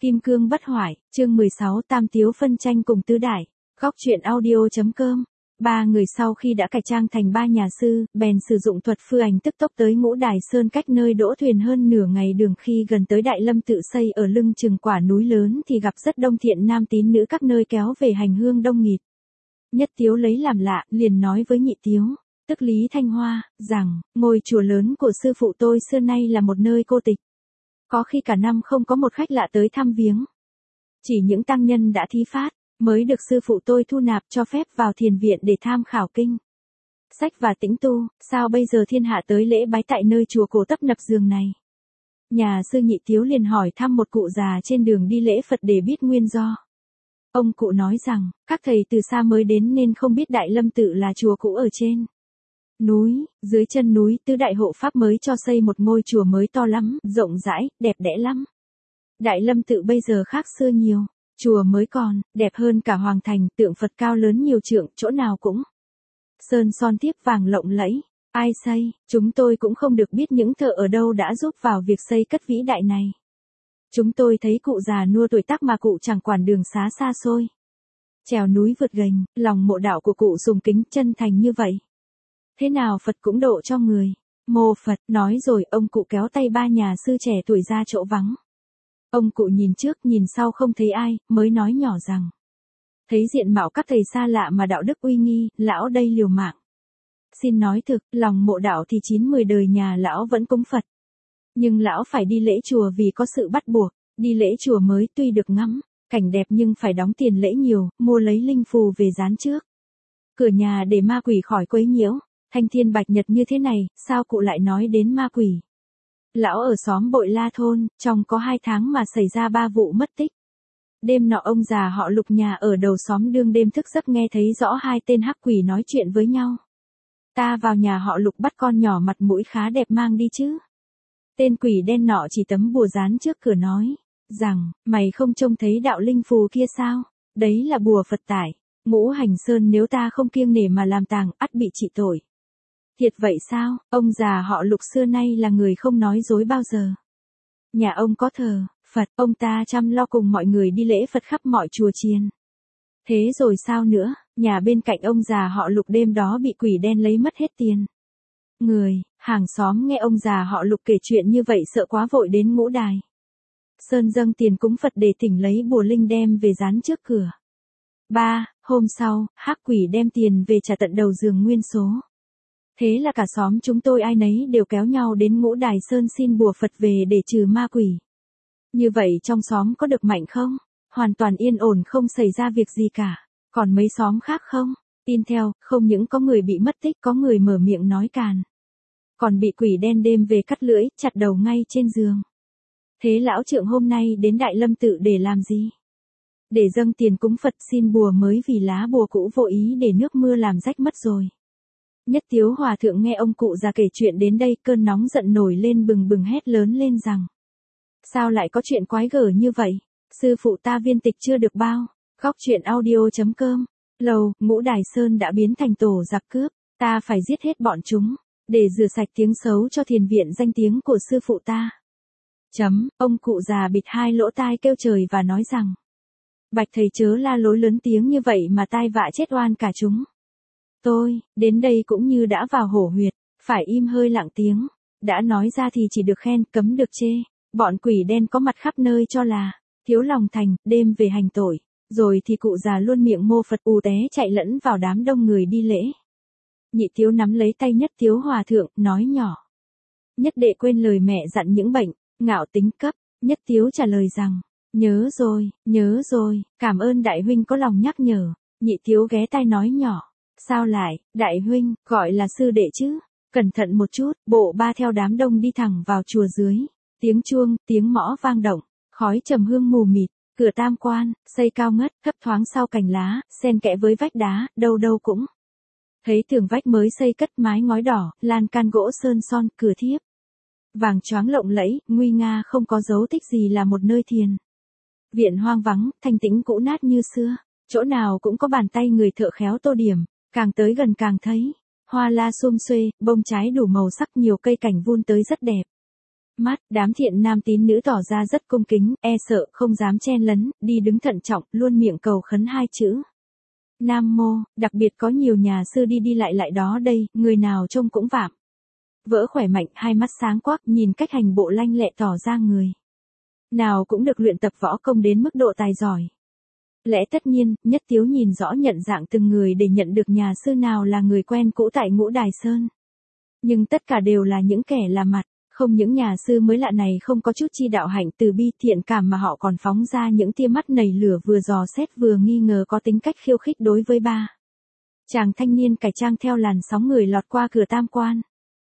Kim cương bất hoại, chương 16 Tam Tiếu phân tranh cùng tứ đại. Góc truyện audio.com. Ba người sau khi đã cải trang thành ba nhà sư, bèn sử dụng thuật phư ảnh tức tốc tới Ngũ Đài Sơn, cách nơi đỗ thuyền hơn nửa ngày đường. Khi gần tới Đại Lâm tự xây ở lưng chừng quả núi lớn thì gặp rất đông thiện nam tín nữ các nơi kéo về hành hương đông nghịt. Nhất Tiếu lấy làm lạ, liền nói với Nhị Tiếu, tức Lý Thanh Hoa, rằng, ngôi chùa lớn của sư phụ tôi xưa nay là một nơi cô tịch. Có khi cả năm không có một khách lạ tới thăm viếng. Chỉ những tăng nhân đã thí phát, mới được sư phụ tôi thu nạp cho phép vào thiền viện để tham khảo kinh sách và tĩnh tu. Sao bây giờ thiên hạ tới lễ bái tại nơi chùa cổ tấp nập giường này? Nhà sư Nhị Tiếu liền hỏi thăm một cụ già trên đường đi lễ Phật để biết nguyên do. Ông cụ nói rằng, các thầy từ xa mới đến nên không biết Đại Lâm tự là chùa cũ ở trên núi. Dưới chân núi Tứ Đại Hộ Pháp mới cho xây một ngôi chùa mới to lắm, rộng rãi, đẹp đẽ lắm. Đại Lâm tự bây giờ khác xưa nhiều. Chùa mới còn, đẹp hơn cả Hoàng Thành, tượng Phật cao lớn nhiều trượng, chỗ nào cũng sơn son thiếp vàng lộng lẫy. Ai xây? Chúng tôi cũng không được biết những thợ ở đâu đã giúp vào việc xây cất vĩ đại này. Chúng tôi thấy cụ già nua tuổi tác mà cụ chẳng quản đường xá xa xôi, trèo núi vượt gành, lòng mộ đạo của cụ sùng kính chân thành như vậy. Thế nào Phật cũng độ cho người. Mô Phật. Nói rồi ông cụ kéo tay ba nhà sư trẻ tuổi ra chỗ vắng. Ông cụ nhìn trước nhìn sau không thấy ai, mới nói nhỏ rằng, thấy diện mạo các thầy xa lạ mà đạo đức uy nghi, lão đây liều mạng. Xin nói thực, lòng mộ đạo thì 9-10 đời nhà lão vẫn cúng Phật. Nhưng lão phải đi lễ chùa vì có sự bắt buộc. Đi lễ chùa mới tuy được ngắm cảnh đẹp nhưng phải đóng tiền lễ nhiều, mua lấy linh phù về dán trước cửa nhà để ma quỷ khỏi quấy nhiễu. Thanh thiên bạch nhật như thế này, sao cụ lại nói đến ma quỷ? Lão ở xóm Bội La thôn, trong có 2 tháng mà xảy ra 3 vụ mất tích. Đêm nọ ông già họ Lục nhà ở đầu xóm đương đêm thức giấc nghe thấy rõ 2 tên hắc quỷ nói chuyện với nhau. Ta vào nhà họ Lục bắt con nhỏ mặt mũi khá đẹp mang đi chứ. Tên quỷ đen nọ chỉ tấm bùa dán trước cửa nói, rằng, mày không trông thấy đạo linh phù kia sao? Đấy là bùa Phật tải. Ngũ Hành Sơn nếu ta không kiêng nể mà làm tàng, ắt bị trị tội. Thiệt vậy sao? Ông già họ Lục xưa nay là người không nói dối bao giờ. Nhà ông có thờ Phật, ông ta chăm lo cùng mọi người đi lễ Phật khắp mọi chùa chiền. Thế rồi sao nữa? Nhà bên cạnh ông già họ Lục đêm đó bị quỷ đen lấy mất hết tiền. Người, hàng xóm nghe ông già họ Lục kể chuyện như vậy sợ quá vội đến Ngũ Đài Sơn dâng tiền cúng Phật để thỉnh lấy bùa linh đem về dán trước cửa. Hôm sau, hắc quỷ đem tiền về trả tận đầu giường nguyên số. Thế là cả xóm chúng tôi ai nấy đều kéo nhau đến Ngũ Đài Sơn xin bùa Phật về để trừ ma quỷ. Như vậy trong xóm có được mạnh không? Hoàn toàn yên ổn không xảy ra việc gì cả. Còn mấy xóm khác không? Tin theo, không những có người bị mất tích, có người mở miệng nói càn. Còn bị quỷ đen đêm về cắt lưỡi, chặt đầu ngay trên giường. Thế lão trượng hôm nay đến Đại Lâm tự để làm gì? Để dâng tiền cúng Phật xin bùa mới vì lá bùa cũ vô ý để nước mưa làm rách mất rồi. Nhất Tiếu hòa thượng nghe ông cụ già kể chuyện đến đây, cơn nóng giận nổi lên bừng bừng hét lớn lên rằng, sao lại có chuyện quái gở như vậy? Sư phụ ta viên tịch chưa được bao. Góc truyện audio.com. Lầu, Ngũ Đài Sơn đã biến thành tổ giặc cướp, ta phải giết hết bọn chúng, để rửa sạch tiếng xấu cho thiền viện danh tiếng của sư phụ ta. Ông cụ già bịt 2 lỗ tai kêu trời và nói rằng, bạch thầy chớ la lối lớn tiếng như vậy mà tai vạ chết oan cả chúng. Tôi, đến đây cũng như đã vào hổ huyệt, phải im hơi lặng tiếng. Đã nói ra thì chỉ được khen, cấm được chê. Bọn quỷ đen có mặt khắp nơi cho là thiếu lòng thành, đêm về hành tội. Rồi thì cụ già luôn miệng mô Phật ù té chạy lẫn vào đám đông người đi lễ. Nhị Tiếu nắm lấy tay Nhất Tiếu hòa thượng, nói nhỏ. Nhất đệ quên lời mẹ dặn những bệnh ngạo tính cấp. Nhất Tiếu trả lời rằng, nhớ rồi, cảm ơn đại huynh có lòng nhắc nhở. Nhị Tiếu ghé tai nói nhỏ. Sao lại, đại huynh, gọi là sư đệ chứ? Cẩn thận một chút. Bộ ba theo đám đông đi thẳng vào chùa dưới. Tiếng chuông, tiếng mõ vang động, khói trầm hương mù mịt. Cửa tam quan, xây cao ngất, thấp thoáng sau cành lá, xen kẽ với vách đá, đâu đâu cũng thấy tường vách mới xây cất mái ngói đỏ, lan can gỗ sơn son, cửa thiếp vàng choáng lộng lẫy, nguy nga không có dấu tích gì là một nơi thiền viện hoang vắng, thanh tĩnh cũ nát như xưa. Chỗ nào cũng có bàn tay người thợ khéo tô điểm, càng tới gần càng thấy hoa la sum xuê, bông trái đủ màu sắc, nhiều cây cảnh vun tới rất đẹp. mắt, đám thiện nam tín nữ tỏ ra rất cung kính, e sợ, không dám chen lấn, đi đứng thận trọng, luôn miệng cầu khấn 2 chữ. Nam mô, đặc biệt có nhiều nhà sư đi đi lại lại đó đây, người nào trông cũng vạm. Vỡ khỏe mạnh, hai mắt sáng quắc, nhìn cách hành bộ lanh lẹ tỏ ra người nào cũng được luyện tập võ công đến mức độ tài giỏi. Lẽ tất nhiên, Nhất Tiếu nhìn rõ nhận dạng từng người để nhận được nhà sư nào là người quen cũ tại Ngũ Đài Sơn. Nhưng tất cả đều là những kẻ lạ mặt, không những nhà sư mới lạ này không có chút chi đạo hạnh từ bi thiện cảm mà họ còn phóng ra những tia mắt nảy lửa vừa dò xét vừa nghi ngờ có tính cách khiêu khích đối với ba chàng thanh niên cải trang theo làn sóng người lọt qua cửa tam quan.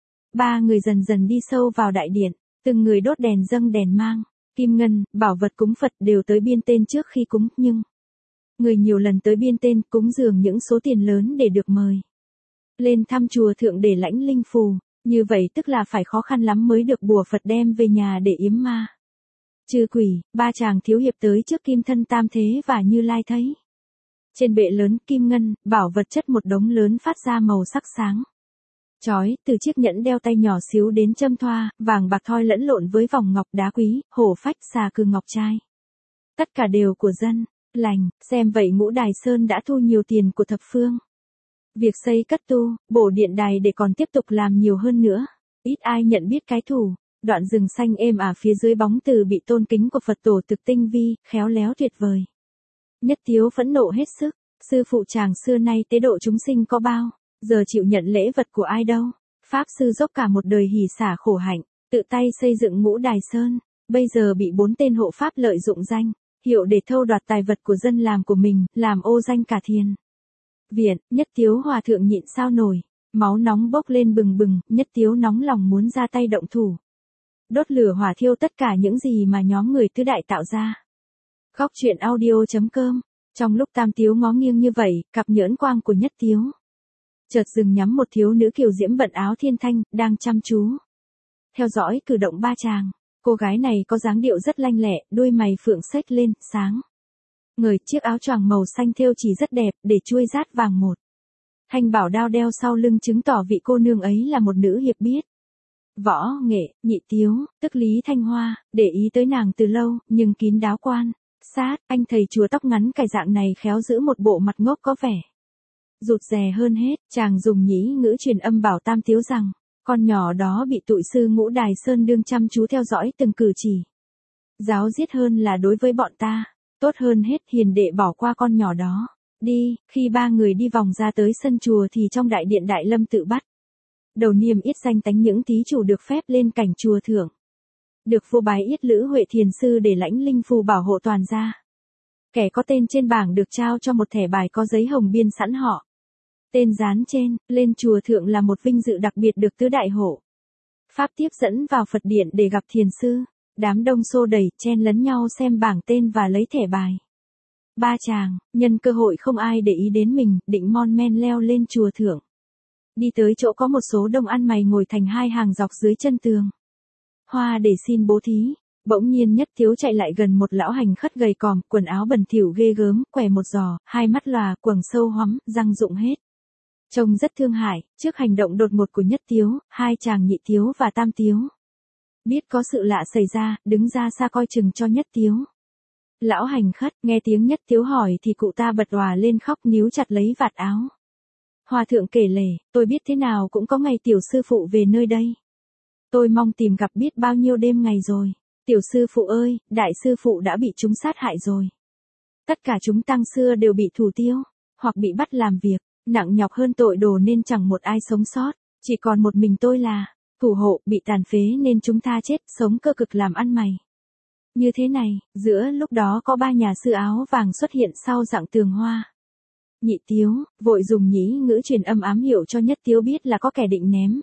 3 người dần dần đi sâu vào đại điện, từng người đốt đèn dâng đèn mang, kim ngân, bảo vật cúng Phật đều tới biên tên trước khi cúng, nhưng người nhiều lần tới biên tên cúng dường những số tiền lớn để được mời lên thăm chùa thượng để lãnh linh phù, như vậy tức là phải khó khăn lắm mới được bùa Phật đem về nhà để yếm ma trừ quỷ. 3 chàng thiếu hiệp tới trước Kim Thân Tam Thế và Như Lai thấy trên bệ lớn kim ngân, bảo vật chất một đống lớn phát ra màu sắc sáng chói, từ chiếc nhẫn đeo tay nhỏ xíu đến châm thoa, vàng bạc thoi lẫn lộn với vòng ngọc đá quý, hổ phách, xà cừ ngọc trai. Tất cả đều của dân lành, xem vậy Ngũ Đài Sơn đã thu nhiều tiền của thập phương. Việc xây cất tu, bổ điện đài để còn tiếp tục làm nhiều hơn nữa. Ít ai nhận biết cái thủ, đoạn rừng xanh êm ả phía dưới bóng từ bị tôn kính của Phật tổ thực tinh vi, khéo léo tuyệt vời. Nhất Tiếu phẫn nộ hết sức, sư phụ chàng xưa nay tế độ chúng sinh có bao giờ chịu nhận lễ vật của ai đâu. Pháp sư dốc cả một đời hỉ xả khổ hạnh, tự tay xây dựng Ngũ Đài Sơn, bây giờ bị 4 tên hộ pháp lợi dụng danh hiệu để thâu đoạt tài vật của dân làm của mình, làm ô danh cả thiền viện. Nhất Tiếu hòa thượng nhịn sao nổi, máu nóng bốc lên bừng bừng, Nhất Tiếu nóng lòng muốn ra tay động thủ, đốt lửa hỏa thiêu tất cả những gì mà nhóm người tứ đại tạo ra. Góc truyện audio.com. Trong lúc Tam Tiếu ngó nghiêng như vậy, cặp nhỡn quang của Nhất Tiếu chợt dừng nhắm một thiếu nữ kiều diễm bận áo thiên thanh, đang chăm chú theo dõi cử động 3 chàng. Cô gái này có dáng điệu rất lanh lẹ, đôi mày phượng xếch lên, sáng ngời, chiếc áo choàng màu xanh thêu chỉ rất đẹp, để chuôi rát vàng một thanh bảo đao đeo sau lưng chứng tỏ vị cô nương ấy là một nữ hiệp biết võ nghệ. Nhị Tiếu, tức Lý Thanh Hoa, để ý tới nàng từ lâu, nhưng kín đáo quan sát, anh thầy chùa tóc ngắn cài dạng này khéo giữ một bộ mặt ngốc có vẻ rụt rè hơn hết. Chàng dùng nhĩ ngữ truyền âm bảo Tam Tiếu rằng con nhỏ đó bị tụi sư Ngũ Đài Sơn đương chăm chú theo dõi từng cử chỉ giáo giết hơn là đối với bọn ta. Tốt hơn hết hiền đệ bỏ qua con nhỏ đó đi. Khi 3 người đi vòng ra tới sân chùa thì trong đại điện Đại Lâm tự bắt đầu niêm yết danh tánh những thí chủ được phép lên cảnh chùa thượng, được vô bái yết Lữ Huệ thiền sư để lãnh linh phù bảo hộ toàn gia. Kẻ có tên trên bảng được trao cho một thẻ bài có giấy hồng biên sẵn họ tên dán trên. Lên chùa thượng là một vinh dự đặc biệt được tứ đại hộ pháp tiếp dẫn vào Phật điện để gặp thiền sư. Đám đông xô đẩy, chen lấn nhau xem bảng tên và lấy thẻ bài. 3 chàng, nhân cơ hội không ai để ý đến mình, định mon men leo lên chùa thượng. Đi tới chỗ có một số đông ăn mày ngồi thành 2 hàng dọc dưới chân tường hoa để xin bố thí. Bỗng nhiên Nhất Tiếu chạy lại gần một lão hành khất gầy còm, quần áo bẩn thỉu ghê gớm, quẻ một giò, hai mắt lòa, quầng sâu hoắm, răng rụng hết. Trông rất thương hại. Trước hành động đột ngột của Nhất Tiếu, 2 chàng Nhị Tiếu và Tam Tiếu biết có sự lạ xảy ra, đứng ra xa coi chừng cho Nhất Tiếu. Lão hành khất nghe tiếng Nhất Tiếu hỏi thì cụ ta bật òa lên khóc, níu chặt lấy vạt áo. Hòa thượng kể lể, tôi biết thế nào cũng có ngày tiểu sư phụ về nơi đây. Tôi mong tìm gặp biết bao nhiêu đêm ngày rồi. Tiểu sư phụ ơi, đại sư phụ đã bị chúng sát hại rồi. Tất cả chúng tăng xưa đều bị thủ tiêu, hoặc bị bắt làm việc nặng nhọc hơn tội đồ nên chẳng một ai sống sót. Chỉ còn một mình tôi là thủ hộ, bị tàn phế nên chúng ta chết, sống cơ cực làm ăn mày. Như thế này, giữa lúc đó có 3 nhà sư áo vàng xuất hiện sau dạng tường hoa. Nhị Tiếu, vội dùng nhĩ ngữ truyền âm ám hiệu cho Nhất Tiếu biết là có kẻ định ném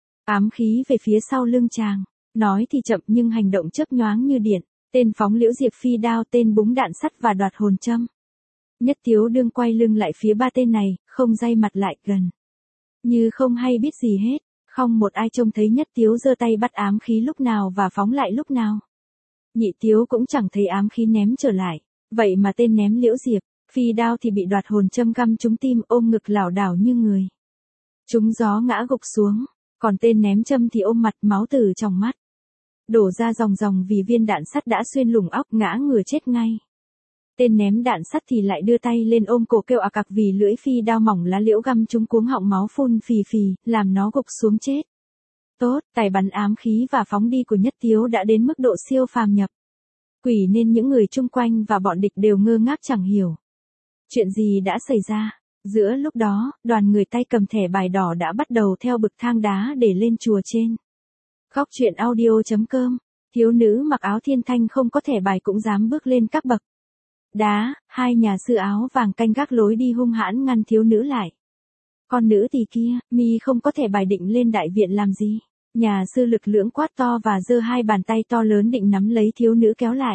ám khí về phía sau lưng chàng. Nói thì chậm nhưng hành động chớp nhoáng như điện. Tên phóng liễu diệp phi đao, tên búng đạn sắt và đoạt hồn châm. Nhất Tiếu đương quay lưng lại phía 3 tên này, không day mặt lại gần như không hay biết gì hết. Không một ai trông thấy Nhất Tiếu giơ tay bắt ám khí lúc nào và phóng lại lúc nào. Nhị Tiếu cũng chẳng thấy ám khí ném trở lại. Vậy mà tên ném liễu diệp phi đao thì bị đoạt hồn châm găm trúng tim, ôm ngực lảo đảo như người trúng gió ngã gục xuống. Còn tên ném châm thì ôm mặt, máu từ trong mắt đổ ra ròng ròng vì viên đạn sắt đã xuyên lủng óc, ngã ngửa chết ngay. Tên ném đạn sắt thì lại đưa tay lên ôm cổ kêu ạc ạc vì lưỡi phi đao mỏng lá liễu găm trúng cuống họng, máu phun phì phì, làm nó gục xuống chết. Tốt, tài bắn ám khí và phóng đi của Nhất Tiếu đã đến mức độ siêu phàm nhập quỷ nên những người chung quanh và bọn địch đều ngơ ngác chẳng hiểu chuyện gì đã xảy ra. Giữa lúc đó, đoàn người tay cầm thẻ bài đỏ đã bắt đầu theo bậc thang đá để lên chùa trên. Góc truyện audio.com. Thiếu nữ mặc áo thiên thanh không có thẻ bài cũng dám bước lên các bậc đá, hai nhà sư áo vàng canh gác lối đi hung hãn ngăn thiếu nữ lại. Con nữ tỳ kia, mi không có thẻ bài định lên đại viện làm gì? Nhà sư lực lưỡng quát to và giơ hai bàn tay to lớn định nắm lấy thiếu nữ kéo lại.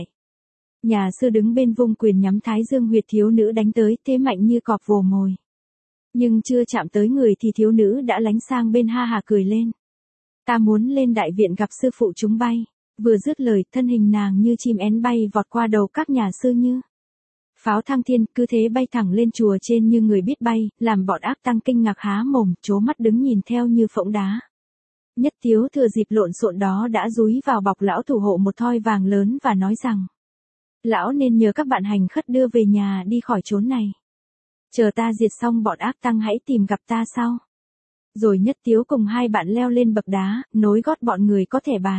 Nhà sư đứng bên vung quyền nhắm thái dương huyệt thiếu nữ đánh tới, thế mạnh như cọp vồ mồi. Nhưng chưa chạm tới người thì thiếu nữ đã lánh sang bên, ha hà cười lên. Ta muốn lên đại viện gặp sư phụ chúng bay. Vừa dứt lời, thân hình nàng như chim én bay vọt qua đầu các nhà sư như pháo thăng thiên, cứ thế bay thẳng lên chùa trên như người biết bay, làm bọn ác tăng kinh ngạc há mồm, trố mắt đứng nhìn theo như phỗng đá. Nhất Tiếu thừa dịp lộn xộn đó đã dúi vào bọc lão thủ hộ một thoi vàng lớn và nói rằng: Lão nên nhờ các bạn hành khất đưa về nhà đi khỏi chốn này. Chờ ta diệt xong bọn ác tăng hãy tìm gặp ta sau. Rồi Nhất Tiếu cùng hai bạn leo lên bậc đá, nối gót bọn người có thẻ bài.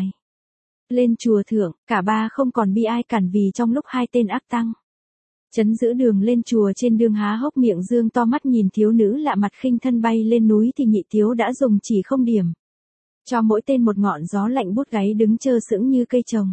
Lên chùa thượng, cả ba không còn bi ai cản vì trong lúc hai tên ác tăng chấn giữ đường lên chùa trên đường há hốc miệng dương to mắt nhìn thiếu nữ lạ mặt khinh thân bay lên núi thì Nhị Tiếu đã dùng chỉ không điểm cho mỗi tên một ngọn gió lạnh bút gáy đứng chơ sững như cây trồng.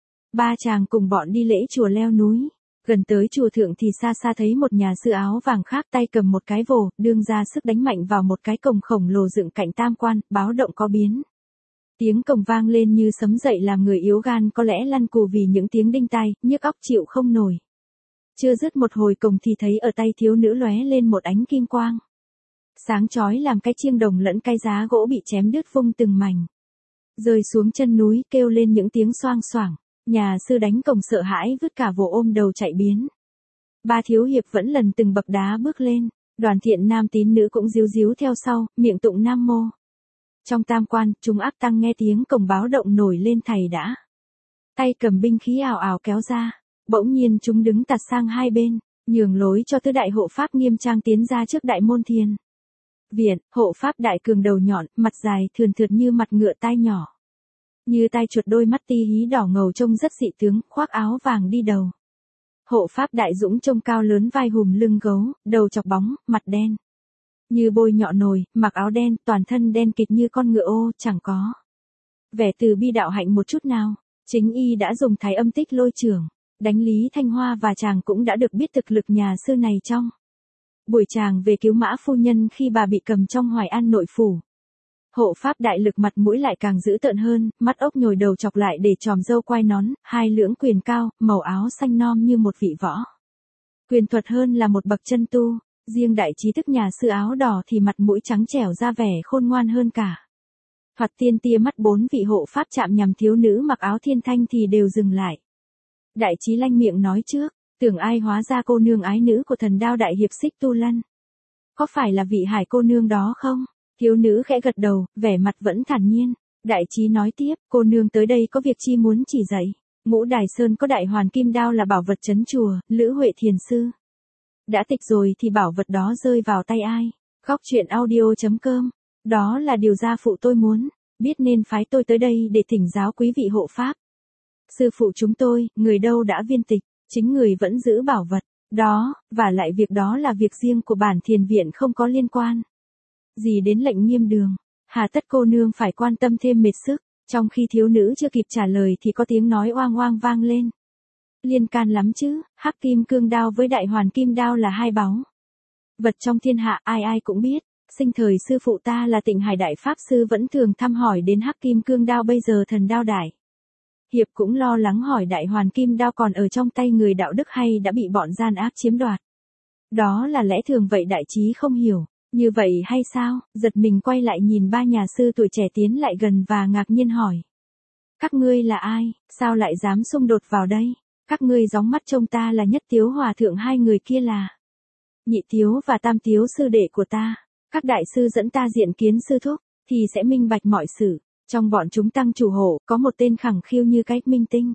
Ba chàng cùng bọn đi lễ chùa leo núi. Gần tới chùa thượng thì xa xa thấy một nhà sư áo vàng khác tay cầm một cái vồ, đương ra sức đánh mạnh vào một cái cổng khổng lồ dựng cạnh tam quan, báo động có biến. Tiếng cổng vang lên như sấm dậy làm người yếu gan có lẽ lăn cù vì những tiếng đinh tai, nhức óc chịu không nổi. Chưa dứt một hồi cổng thì thấy ở tay thiếu nữ lóe lên một ánh kim quang sáng chói làm cái chiêng đồng lẫn cái giá gỗ bị chém đứt vung từng mảnh, rơi xuống chân núi kêu lên những tiếng xoang xoảng. Nhà sư đánh cổng sợ hãi vứt cả vồ ôm đầu chạy biến. Ba thiếu hiệp vẫn lần từng bậc đá bước lên, đoàn thiện nam tín nữ cũng díu díu theo sau, miệng tụng nam mô. Trong tam quan, chúng ác tăng nghe tiếng cổng báo động nổi lên thầy đã tay cầm binh khí ào ào kéo ra. Bỗng nhiên chúng đứng tạt sang hai bên, nhường lối cho tứ đại hộ pháp nghiêm trang tiến ra trước đại môn thiền viện. Hộ pháp đại cường đầu nhọn, mặt dài thườn thượt như mặt ngựa, tai nhỏ như tai chuột, đôi mắt ti hí đỏ ngầu trông rất dị tướng, khoác áo vàng đi đầu. Hộ pháp đại dũng trông cao lớn, vai hùm lưng gấu, đầu chọc bóng, mặt đen như bôi nhọ nồi, mặc áo đen, toàn thân đen kịt như con ngựa ô, chẳng có vẻ từ bi đạo hạnh một chút nào. Chính y đã dùng thái âm tích lôi trưởng đánh Lý Thanh Hoa và chàng cũng đã được biết thực lực nhà sư này trong buổi chàng về cứu Mã phu nhân khi bà bị cầm trong Hoài An nội phủ. Hộ pháp đại lực mặt mũi lại càng dữ tợn hơn, mắt ốc nhồi, đầu chọc lại để tròm râu quai nón, hai lưỡng quyền cao, màu áo xanh non như một vị võ quyền thuật hơn là một bậc chân tu. Riêng đại trí thức nhà sư áo đỏ thì mặt mũi trắng trẻo ra vẻ khôn ngoan hơn cả. Thoạt tiên tia mắt bốn vị hộ pháp chạm nhằm thiếu nữ mặc áo thiên thanh thì đều dừng lại. Đại trí lanh miệng nói trước, tưởng ai hóa ra cô nương ái nữ của thần đao đại hiệp Xích Tu Lân. Có phải là vị Hải cô nương đó không? Thiếu nữ khẽ gật đầu, vẻ mặt vẫn thản nhiên. Đại trí nói tiếp, cô nương tới đây có việc chi muốn chỉ dạy. Ngũ Đài Sơn có đại hoàn kim đao là bảo vật trấn chùa, Lữ Huệ thiền sư đã tịch rồi thì bảo vật đó rơi vào tay ai? Góc truyện audio.com. Đó là điều gia phụ tôi muốn biết nên phái tôi tới đây để thỉnh giáo quý vị hộ pháp. Sư phụ chúng tôi, người đâu đã viên tịch, chính người vẫn giữ bảo vật đó, và lại việc đó là việc riêng của bản thiền viện, không có liên quan gì đến lệnh Nghiêm Đường. Hà tất cô nương phải quan tâm thêm mệt sức. Trong khi thiếu nữ chưa kịp trả lời thì có tiếng nói oang oang vang lên. Liên can lắm chứ, Hắc Kim Cương Đao với Đại Hoàn Kim Đao là hai báu vật trong thiên hạ, ai ai cũng biết. Sinh thời sư phụ ta là Tịnh Hải đại pháp sư vẫn thường thăm hỏi đến Hắc Kim Cương Đao, bây giờ thần đao đại hiệp cũng lo lắng hỏi Đại Hoàn Kim Đao còn ở trong tay người đạo đức hay đã bị bọn gian ác chiếm đoạt. Đó là lẽ thường vậy. Đại trí không hiểu. Như vậy hay sao? Giật mình quay lại nhìn ba nhà sư tuổi trẻ tiến lại gần và ngạc nhiên hỏi. Các ngươi là ai? Sao lại dám xung đột vào đây? Các ngươi gióng mắt trông ta là Nhất Tiếu hòa thượng, hai người kia là Nhị Tiếu và Tam Tiếu sư đệ của ta. Các đại sư dẫn ta diện kiến sư thúc, thì sẽ minh bạch mọi sự. Trong bọn chúng tăng chủ hộ, có một tên khẳng khiu như cái minh tinh.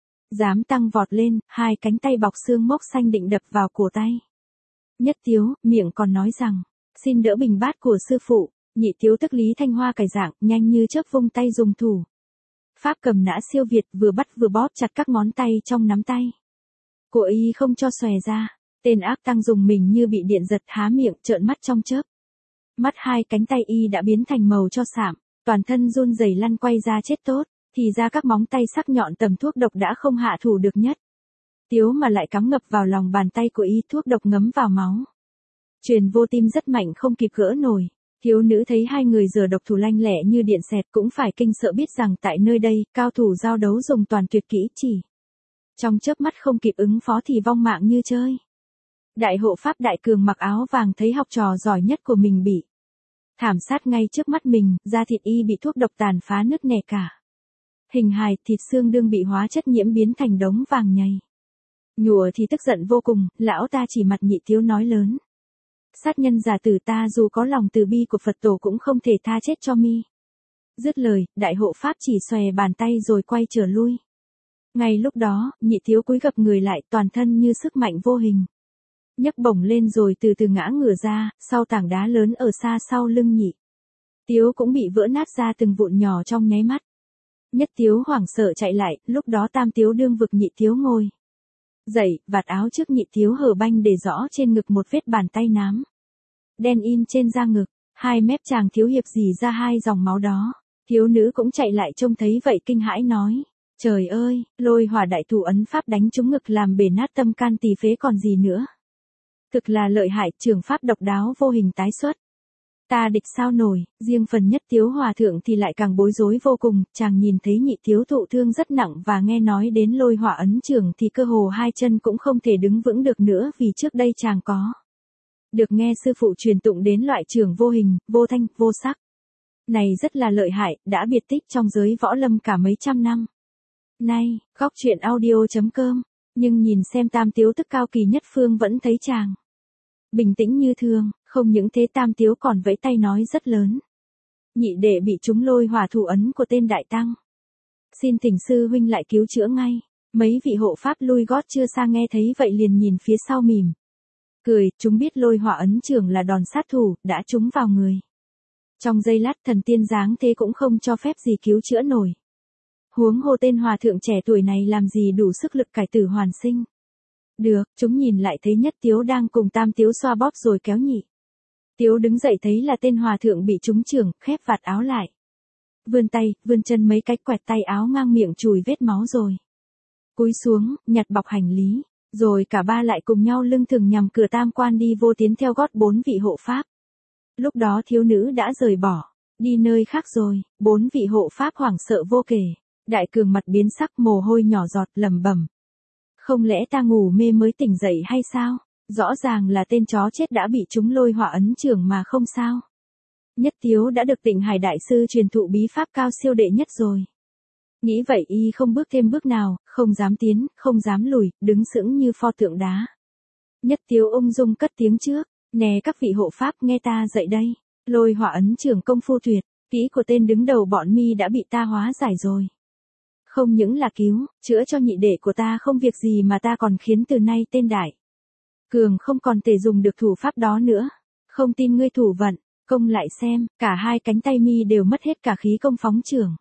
Dám tăng vọt lên, hai cánh tay bọc xương mốc xanh định đập vào cổ tay. Nhất Tiếu, miệng còn nói rằng, xin đỡ bình bát của sư phụ. Nhị Tiếu tức Lý Thanh Hoa cải dạng, nhanh như chớp vung tay dùng thủ. Pháp cầm nã siêu việt, vừa bắt vừa bóp chặt các ngón tay trong nắm tay. Của y không cho xòe ra, tên ác tăng dùng mình như bị điện giật, há miệng trợn mắt trong chớp. Mắt hai cánh tay y đã biến thành màu cho sạm, toàn thân run rẩy lăn quay ra chết tốt, thì ra các móng tay sắc nhọn tầm thuốc độc đã không hạ thủ được Nhất Tiếu mà lại cắm ngập vào lòng bàn tay của y, thuốc độc ngấm vào máu. Truyền vô tim rất mạnh không kịp gỡ nổi. Thiếu nữ thấy hai người giở độc thủ lanh lẹ như điện xẹt cũng phải kinh sợ, biết rằng tại nơi đây, cao thủ giao đấu dùng toàn tuyệt kỹ chỉ. Trong chớp mắt không kịp ứng phó thì vong mạng như chơi. Đại hộ pháp Đại Cường mặc áo vàng thấy học trò giỏi nhất của mình bị thảm sát ngay trước mắt mình, da thịt y bị thuốc độc tàn phá nứt nẻ cả. Hình hài, thịt xương đương bị hóa chất nhiễm biến thành đống vàng nhầy. Nhùa thì tức giận vô cùng, lão ta chỉ mặt Nhị Tiếu nói lớn. Sát nhân giả tử ta dù có lòng từ bi của Phật tổ cũng không thể tha chết cho mi. Dứt lời, đại hộ pháp chỉ xòe bàn tay rồi quay trở lui. Ngay lúc đó, Nhị Tiếu cúi gập người lại, toàn thân như sức mạnh vô hình. Nhấc bổng lên rồi từ từ ngã ngửa ra, sau tảng đá lớn ở xa sau lưng Nhị Tiếu cũng bị vỡ nát ra từng vụn nhỏ trong nháy mắt. Nhất Tiếu hoảng sợ chạy lại, lúc đó Tam Tiếu đương vực Nhị Tiếu ngồi dậy, vạt áo trước Nhị Tiếu hở banh để rõ trên ngực một vết bàn tay nám đen in trên da ngực, hai mép chàng thiếu hiệp rỉ ra hai dòng máu đó. Thiếu nữ cũng chạy lại trông thấy vậy kinh hãi nói, trời ơi, Lôi Hỏa đại thủ ấn pháp đánh trúng ngực làm bể nát tâm can tỳ phế còn gì nữa. Thực là lợi hại, trường pháp độc đáo vô hình tái xuất. Ta địch sao nổi, riêng phần Nhất Tiếu hòa thượng thì lại càng bối rối vô cùng, chàng nhìn thấy Nhị Tiếu thụ thương rất nặng và nghe nói đến Lôi Hỏa ấn trường thì cơ hồ hai chân cũng không thể đứng vững được nữa, vì trước đây chàng có được nghe sư phụ truyền tụng đến loại trường vô hình, vô thanh, vô sắc. Này rất là lợi hại, đã biệt tích trong giới võ lâm cả mấy trăm năm nay. Góc truyện audio.com. Nhưng nhìn xem Tam Tiếu tức cao kỳ nhất phương vẫn thấy chàng bình tĩnh như thường, không những thế Tam Tiếu còn vẫy tay nói rất lớn. Nhị đệ bị trúng Lôi Hỏa thủ ấn của tên đại tăng. Xin thỉnh sư huynh lại cứu chữa ngay. Mấy vị hộ pháp lui gót chưa xa nghe thấy vậy liền nhìn phía sau mỉm cười, chúng biết Lôi Hỏa ấn trường là đòn sát thủ, đã trúng vào người. Trong giây lát thần tiên dáng thế cũng không cho phép gì cứu chữa nổi. Huống hồ tên hòa thượng trẻ tuổi này làm gì đủ sức lực cải tử hoàn sinh. Được, chúng nhìn lại thấy Nhất Tiếu đang cùng Tam Tiếu xoa bóp rồi kéo Nhị Tiếu đứng dậy thấy là tên hòa thượng bị trúng chưởng, khép vạt áo lại. Vươn tay, vươn chân mấy cái quẹt tay áo ngang miệng chùi vết máu rồi cúi xuống, nhặt bọc hành lý. Rồi cả ba lại cùng nhau lưng thừng nhằm cửa tam quan đi vô, tiến theo gót bốn vị hộ pháp. Lúc đó thiếu nữ đã rời bỏ, đi nơi khác rồi, bốn vị hộ pháp hoảng sợ vô kể. Đại Cường mặt biến sắc, mồ hôi nhỏ giọt, lẩm bẩm. Không lẽ ta ngủ mê mới tỉnh dậy hay sao? Rõ ràng là tên chó chết đã bị trúng Lôi Hỏa ấn trường mà không sao. Nhất Tiếu đã được Tịnh Hải đại sư truyền thụ bí pháp cao siêu đệ nhất rồi. Nghĩ vậy y không bước thêm bước nào, không dám tiến, không dám lùi, đứng sững như pho tượng đá. Nhất Tiếu ung dung cất tiếng trước, nè các vị hộ pháp nghe ta dậy đây. Lôi Hỏa ấn trường công phu tuyệt, kỹ của tên đứng đầu bọn mi đã bị ta hóa giải rồi. Không những là cứu, chữa cho nhị đệ của ta không việc gì mà ta còn khiến từ nay tên Đại Cường không còn thể dùng được thủ pháp đó nữa. Không tin ngươi thủ vận, công lại xem, cả hai cánh tay mi đều mất hết cả khí công phóng trường.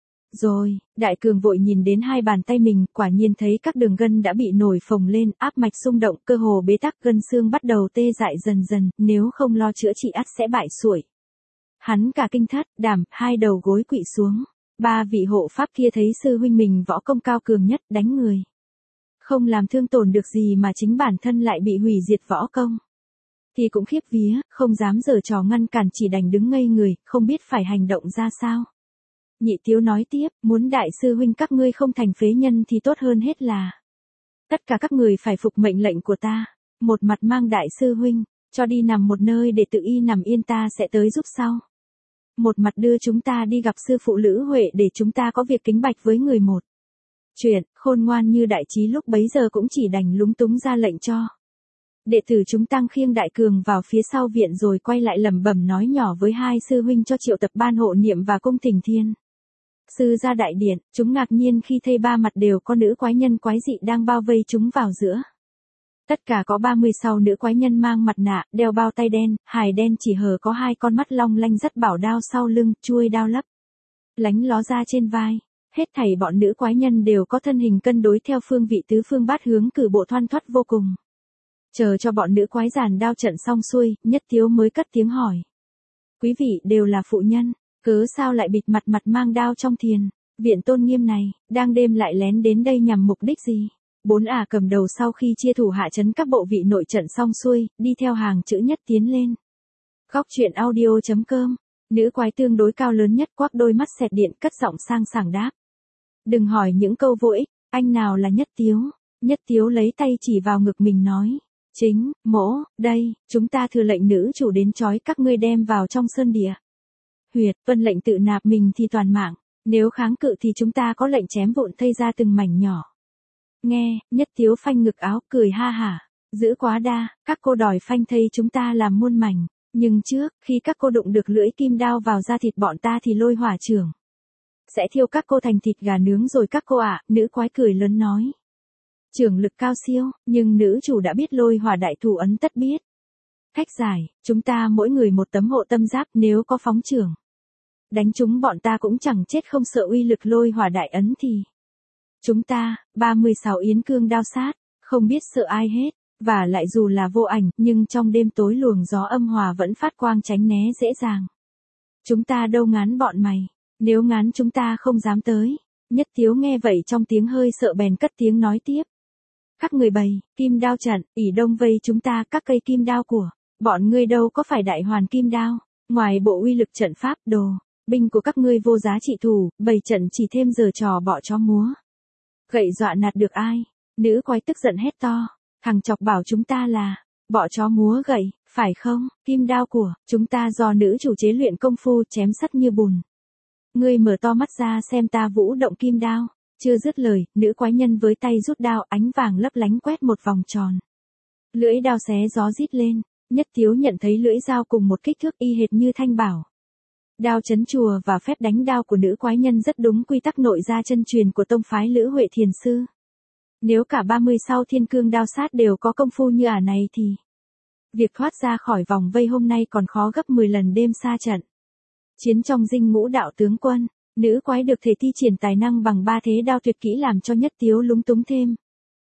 Rồi, Đại Cường vội nhìn đến hai bàn tay mình, quả nhiên thấy các đường gân đã bị nổi phồng lên, áp mạch xung động, cơ hồ bế tắc, gân xương bắt đầu tê dại dần dần, nếu không lo chữa trị ắt sẽ bại sủi. Hắn cả kinh thất, đảm, hai đầu gối quỵ xuống. Ba vị hộ pháp kia thấy sư huynh mình võ công cao cường nhất, đánh người không làm thương tổn được gì mà chính bản thân lại bị hủy diệt võ công, thì cũng khiếp vía, không dám giở trò ngăn cản, chỉ đành đứng ngây người, không biết phải hành động ra sao. Nhị Tiếu nói tiếp, muốn đại sư huynh các ngươi không thành phế nhân thì tốt hơn hết là tất cả các người phải phục mệnh lệnh của ta. Một mặt mang đại sư huynh cho đi nằm một nơi để tự y nằm yên, ta sẽ tới giúp sau. Một mặt đưa chúng ta đi gặp sư phụ Lữ Huệ để chúng ta có việc kính bạch với người một chuyện. Khôn ngoan như đại trí lúc bấy giờ cũng chỉ đành lúng túng ra lệnh cho đệ tử chúng tăng khiêng Đại Cường vào phía sau viện, rồi quay lại lẩm bẩm nói nhỏ với hai sư huynh cho triệu tập ban hộ niệm và cung thỉnh thiên. Sư gia đại điện, chúng ngạc nhiên khi thấy ba mặt đều có nữ quái nhân quái dị đang bao vây chúng vào giữa. Tất cả có 36 nữ quái nhân mang mặt nạ, đeo bao tay đen, hài đen chỉ hở có 2 con mắt long lanh dắt bảo đao sau lưng, chuôi đao lấp lánh ló ra trên vai. Hết thảy bọn nữ quái nhân đều có thân hình cân đối theo phương vị tứ phương bát hướng, cử bộ thoăn thoắt vô cùng. Chờ cho bọn nữ quái giàn đao trận xong xuôi, Nhất Tiếu mới cất tiếng hỏi. Quý vị đều là phụ nhân, cớ sao lại bịt mặt mang đao trong thiền viện tôn nghiêm này, đang đêm lại lén đến đây nhằm mục đích gì? Bốn ả cầm đầu sau khi chia thủ hạ trấn các bộ vị nội trận xong xuôi, đi theo hàng chữ nhất tiến lên. Góc truyện audio.com, nữ quái tương đối cao lớn nhất quắc đôi mắt xẹt điện cất giọng sang sảng đáp. Đừng hỏi những câu vô ích, anh nào là Nhất Tiếu? Nhất Tiếu lấy tay chỉ vào ngực mình nói. Chính, mỗ, đây, chúng ta thừa lệnh nữ chủ đến trói các ngươi đem vào trong sơn địa. Huyệt, vân lệnh tự nạp mình thì toàn mạng, nếu kháng cự thì chúng ta có lệnh chém vụn thây ra từng mảnh nhỏ. Nghe, Nhất Tiếu phanh ngực áo cười ha hả, dữ quá đa, các cô đòi phanh thây chúng ta làm muôn mảnh, nhưng trước, khi các cô đụng được lưỡi kim đao vào da thịt bọn ta thì lôi hỏa trưởng sẽ thiêu các cô thành thịt gà nướng rồi các cô ạ. Nữ quái cười lớn nói. Trưởng lực cao siêu, nhưng nữ chủ đã biết lôi hỏa đại thủ ấn tất biết. Cách giải, chúng ta mỗi người một tấm hộ tâm giáp, nếu có phóng trưởng đánh chúng bọn ta cũng chẳng chết không sợ uy lực lôi hỏa đại ấn thì chúng ta, 36 yến cương đao sát, không biết sợ ai hết, và lại dù là vô ảnh, nhưng trong đêm tối luồng gió âm hòa vẫn phát quang tránh né dễ dàng. Chúng ta đâu ngán bọn mày, nếu ngán chúng ta không dám tới. Nhất Tiếu nghe vậy trong tiếng hơi sợ bèn cất tiếng nói tiếp. Các người bày, kim đao trận, ỷ đông vây chúng ta các cây kim đao của bọn ngươi đâu có phải đại hoàn kim đao, ngoài bộ uy lực trận pháp đồ, binh của các ngươi vô giá trị thủ, bày trận chỉ thêm giờ trò bọ chó múa. Gậy dọa nạt được ai? Nữ quái tức giận hét to, thằng chọc bảo chúng ta là bọ chó múa gậy, phải không? Kim đao của chúng ta do nữ chủ chế luyện công phu chém sắt như bùn. Ngươi mở to mắt ra xem ta vũ động kim đao. Chưa dứt lời, nữ quái nhân với tay rút đao, ánh vàng lấp lánh quét một vòng tròn. Lưỡi đao xé gió rít lên, Nhất Tiếu nhận thấy lưỡi dao cùng một kích thước y hệt như thanh bảo. Đao chấn chùa và phép đánh đao của nữ quái nhân rất đúng quy tắc nội gia chân truyền của tông phái Lữ Huệ Thiền Sư. Nếu cả 30 sau thiên cương đao sát đều có công phu như ả này thì việc thoát ra khỏi vòng vây hôm nay còn khó gấp 10 lần đêm xa trận. Chiến trong dinh ngũ đạo tướng quân, nữ quái được thể thi triển tài năng bằng 3 thế đao tuyệt kỹ làm cho Nhất Tiếu lúng túng thêm.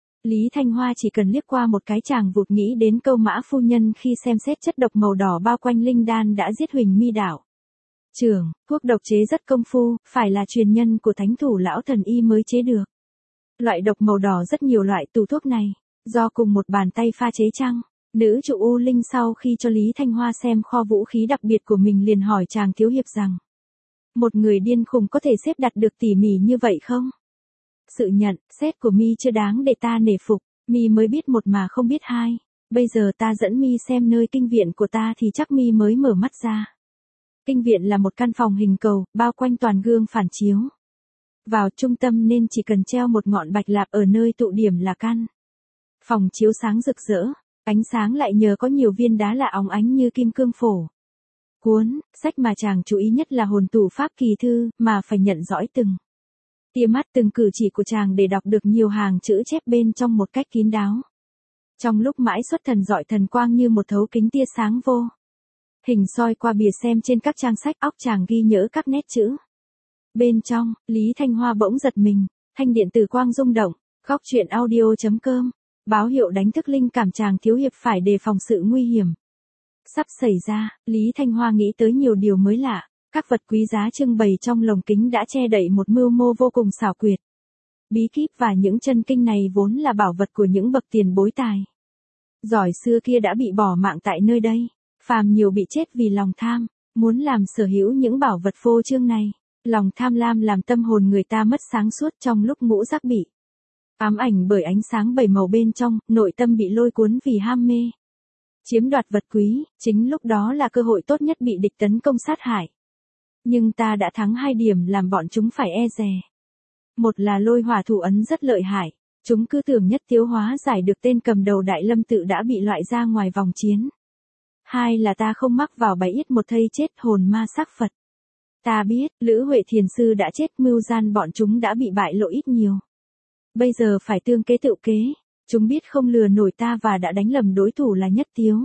Lý Thanh Hoa chỉ cần liếc qua một cái chàng vụt nghĩ đến câu Mã phu nhân khi xem xét chất độc màu đỏ bao quanh linh đan đã giết Huỳnh Mi đạo trưởng. Thuốc độc chế rất công phu, phải là truyền nhân của thánh thủ lão thần y mới chế được. Loại độc màu đỏ rất nhiều loại tù thuốc này, do cùng một bàn tay pha chế chăng? Nữ trụ U Linh sau khi cho Lý Thanh Hoa xem kho vũ khí đặc biệt của mình liền hỏi chàng thiếu hiệp rằng. Một người điên khùng có thể xếp đặt được tỉ mỉ như vậy không? Sự nhận, xét của mi chưa đáng để ta nể phục, mi mới biết một mà không biết hai. Bây giờ ta dẫn mi xem nơi kinh viện của ta thì chắc mi mới mở mắt ra. Kinh viện là một căn phòng hình cầu, bao quanh toàn gương phản chiếu. Vào trung tâm nên chỉ cần treo một ngọn bạch lạp ở nơi tụ điểm là căn phòng chiếu sáng rực rỡ, ánh sáng lại nhờ có nhiều viên đá lạ óng ánh như kim cương phổ. Cuốn, sách mà chàng chú ý nhất là hồn tủ pháp kỳ thư, mà phải nhận dõi từng tia mắt từng cử chỉ của chàng để đọc được nhiều hàng chữ chép bên trong một cách kín đáo. Trong lúc mãi xuất thần dọi thần quang như một thấu kính tia sáng vô hình soi qua bìa xem trên các trang sách, óc chàng ghi nhớ các nét chữ. Bên trong, Lý Thanh Hoa bỗng giật mình, thanh điện tử quang rung động. Góc truyện audio.com, báo hiệu đánh thức linh cảm chàng thiếu hiệp phải đề phòng sự nguy hiểm sắp xảy ra. Lý Thanh Hoa nghĩ tới nhiều điều mới lạ. Các vật quý giá trưng bày trong lồng kính đã che đậy một mưu mô vô cùng xảo quyệt. Bí kíp và những chân kinh này vốn là bảo vật của những bậc tiền bối tài giỏi xưa kia đã bị bỏ mạng tại nơi đây. Phàm nhiều bị chết vì lòng tham, muốn làm sở hữu những bảo vật phô trương này. Lòng tham lam làm tâm hồn người ta mất sáng suốt trong lúc ngũ giác bị ám ảnh bởi ánh sáng bảy màu bên trong, nội tâm bị lôi cuốn vì ham mê chiếm đoạt vật quý, chính lúc đó là cơ hội tốt nhất bị địch tấn công sát hại. Nhưng ta đã thắng 2 điểm làm bọn chúng phải e dè. Một là lôi hỏa thủ ấn rất lợi hại, chúng cứ tưởng Nhất Tiếu hóa giải được tên cầm đầu Đại Lâm tự đã bị loại ra ngoài vòng chiến. 2 là ta không mắc vào bẫy yết một thây chết hồn ma xác Phật. Ta biết, Lữ Huệ Thiền Sư đã chết, mưu gian bọn chúng đã bị bại lộ ít nhiều. Bây giờ phải tương kế tự kế, chúng biết không lừa nổi ta và đã đánh lầm đối thủ là Nhất Tiếu.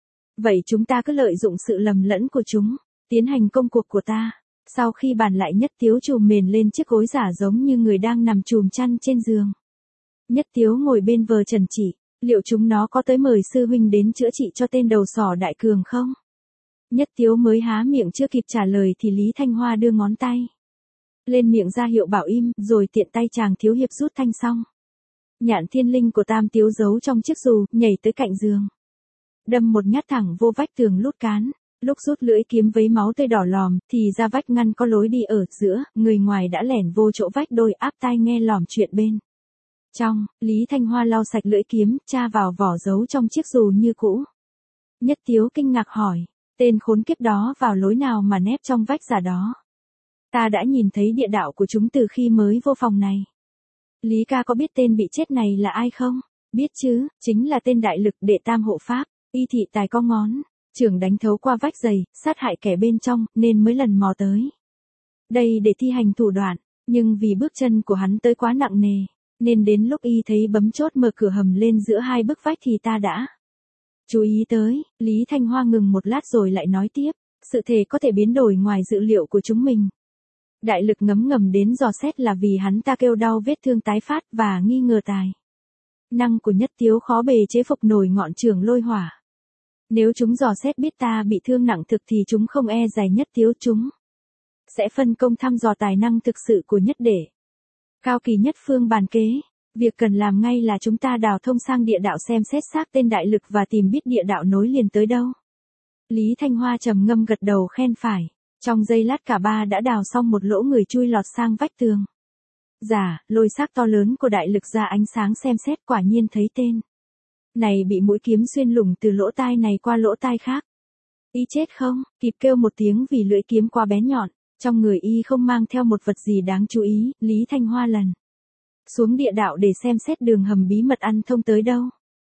Vậy chúng ta cứ lợi dụng sự lầm lẫn của chúng, tiến hành công cuộc của ta. Sau khi bàn lại, Nhất Tiếu trùm mền lên chiếc gối giả giống như người đang nằm chùm chăn trên giường. Nhất Tiếu ngồi bên vờ trần chỉ, liệu chúng nó có tới mời sư huynh đến chữa trị cho tên đầu sỏ Đại Cường không? Nhất Tiếu mới há miệng chưa kịp trả lời thì Lý Thanh Hoa đưa ngón tay lên miệng ra hiệu bảo im, rồi tiện tay chàng thiếu hiệp rút thanh xong. Nhạn thiên linh của Tam Tiếu giấu trong chiếc dù, nhảy tới cạnh giường. Đâm một nhát thẳng vô vách tường lút cán. Lúc rút lưỡi kiếm với máu tươi đỏ lòm, thì ra vách ngăn có lối đi ở giữa, người ngoài đã lẻn vô chỗ vách đôi áp tai nghe lỏm chuyện bên trong. Lý Thanh Hoa lau sạch lưỡi kiếm, tra vào vỏ giấu trong chiếc dù như cũ. Nhất Tiếu kinh ngạc hỏi, tên khốn kiếp đó vào lối nào mà nép trong vách giả đó? Ta đã nhìn thấy địa đạo của chúng từ khi mới vô phòng này. Lý ca có biết tên bị chết này là ai không? Biết chứ, chính là tên đại lực đệ tam hộ pháp, y thị tài có ngón. Trưởng đánh thấu qua vách dày, sát hại kẻ bên trong, nên mới lần mò tới đây để thi hành thủ đoạn, nhưng vì bước chân của hắn tới quá nặng nề, nên đến lúc y thấy bấm chốt mở cửa hầm lên giữa hai bức vách thì ta đã chú ý tới. Lý Thanh Hoa ngừng một lát rồi lại nói tiếp, sự thể có thể biến đổi ngoài dự liệu của chúng mình. Đại lực ngấm ngầm đến dò xét là vì hắn ta kêu đau vết thương tái phát và nghi ngờ tài năng của Nhất Tiếu khó bề chế phục nổi ngọn trường lôi hỏa. Nếu chúng dò xét biết ta bị thương nặng thực thì chúng không e dè Nhất Tiếu, chúng sẽ phân công thăm dò tài năng thực sự của Nhất Đệ. Cao kỳ nhất phương bàn kế, việc cần làm ngay là chúng ta đào thông sang địa đạo xem xét xác tên đại lực và tìm biết địa đạo nối liền tới đâu. Lý Thanh Hoa trầm ngâm gật đầu khen phải. Trong giây lát cả ba đã đào xong một lỗ người chui lọt sang vách tường. Lôi xác to lớn của đại lực ra ánh sáng xem xét, quả nhiên thấy tên này bị mũi kiếm xuyên lủng từ lỗ tai này qua lỗ tai khác. Y chết không, kịp kêu một tiếng vì lưỡi kiếm quá bén nhọn. Trong người y không mang theo một vật gì đáng chú ý. Lý Thanh Hoa lần xuống địa đạo để xem xét đường hầm bí mật ăn thông tới đâu.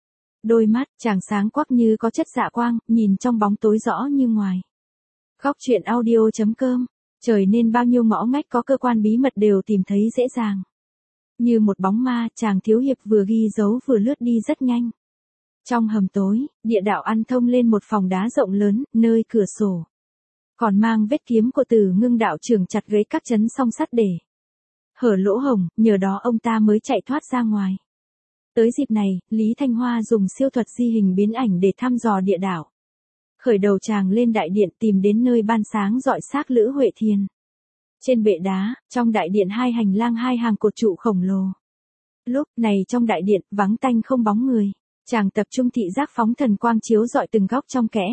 Đôi mắt chàng sáng quắc như có chất dạ quang, nhìn trong bóng tối rõ như ngoài. Góc truyện audio.com. Trời, nên bao nhiêu ngõ ngách có cơ quan bí mật đều tìm thấy dễ dàng. Như một bóng ma, chàng thiếu hiệp vừa ghi dấu vừa lướt đi rất nhanh. Trong hầm tối, địa đạo ăn thông lên một phòng đá rộng lớn, nơi cửa sổ còn mang vết kiếm của Từ Ngưng đạo trưởng chặt gãy các chấn song sắt để hở lỗ hổng, nhờ đó ông ta mới chạy thoát ra ngoài. Tới dịp này, Lý Thanh Hoa dùng siêu thuật di hình biến ảnh để thăm dò địa đạo. Khởi đầu chàng lên đại điện tìm đến nơi ban sáng rọi xác Lữ Huệ Thiền. Trên bệ đá, trong đại điện hai hành lang hai hàng cột trụ khổng lồ. Lúc này trong đại điện, vắng tanh không bóng người. Chàng tập trung thị giác phóng thần quang chiếu rọi từng góc trong kẽ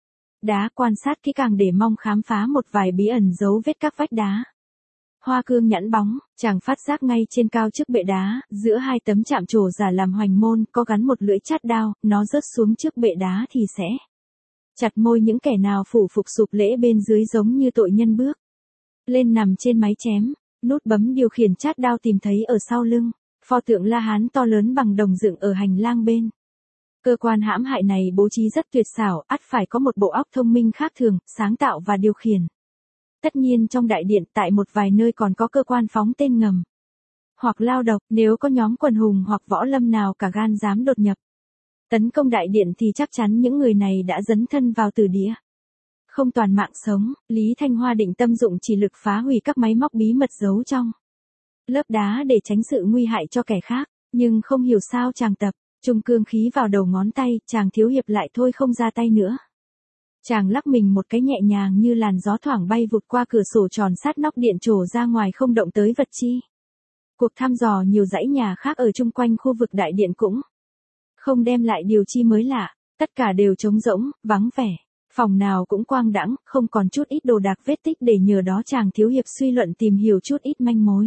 đá, quan sát kỹ càng để mong khám phá một vài bí ẩn dấu vết các vách đá. Hoa cương nhẵn bóng, chàng phát giác ngay trên cao trước bệ đá, giữa hai tấm chạm trổ giả làm hoành môn, có gắn một lưỡi chát đao, nó rớt xuống trước bệ đá thì sẽ chặt môi những kẻ nào phủ phục sụp lễ bên dưới giống như tội nhân bước lên nằm trên máy chém. Nút bấm điều khiển chát đao tìm thấy ở sau lưng. Pho tượng La Hán to lớn bằng đồng dựng ở hành lang bên. Cơ quan hãm hại này bố trí rất tuyệt xảo, ắt phải có một bộ óc thông minh khác thường, sáng tạo và điều khiển. Tất nhiên trong đại điện tại một vài nơi còn có cơ quan phóng tên ngầm. Hoặc lao độc, nếu có nhóm quần hùng hoặc võ lâm nào cả gan dám đột nhập tấn công đại điện thì chắc chắn những người này đã dấn thân vào tử địa. Không toàn mạng sống, Lý Thanh Hoa định tâm dụng chỉ lực phá hủy các máy móc bí mật giấu trong lớp đá để tránh sự nguy hại cho kẻ khác. Nhưng không hiểu sao chàng tập trung cương khí vào đầu ngón tay, chàng thiếu hiệp lại thôi không ra tay nữa. Chàng lắc mình một cái nhẹ nhàng như làn gió thoảng bay vụt qua cửa sổ tròn sát nóc điện trổ ra ngoài, không động tới vật chi. Cuộc thăm dò nhiều dãy nhà khác ở chung quanh khu vực đại điện cũng không đem lại điều chi mới lạ, tất cả đều trống rỗng, vắng vẻ. Phòng nào cũng quang đãng, không còn chút ít đồ đạc vết tích để nhờ đó chàng thiếu hiệp suy luận tìm hiểu chút ít manh mối.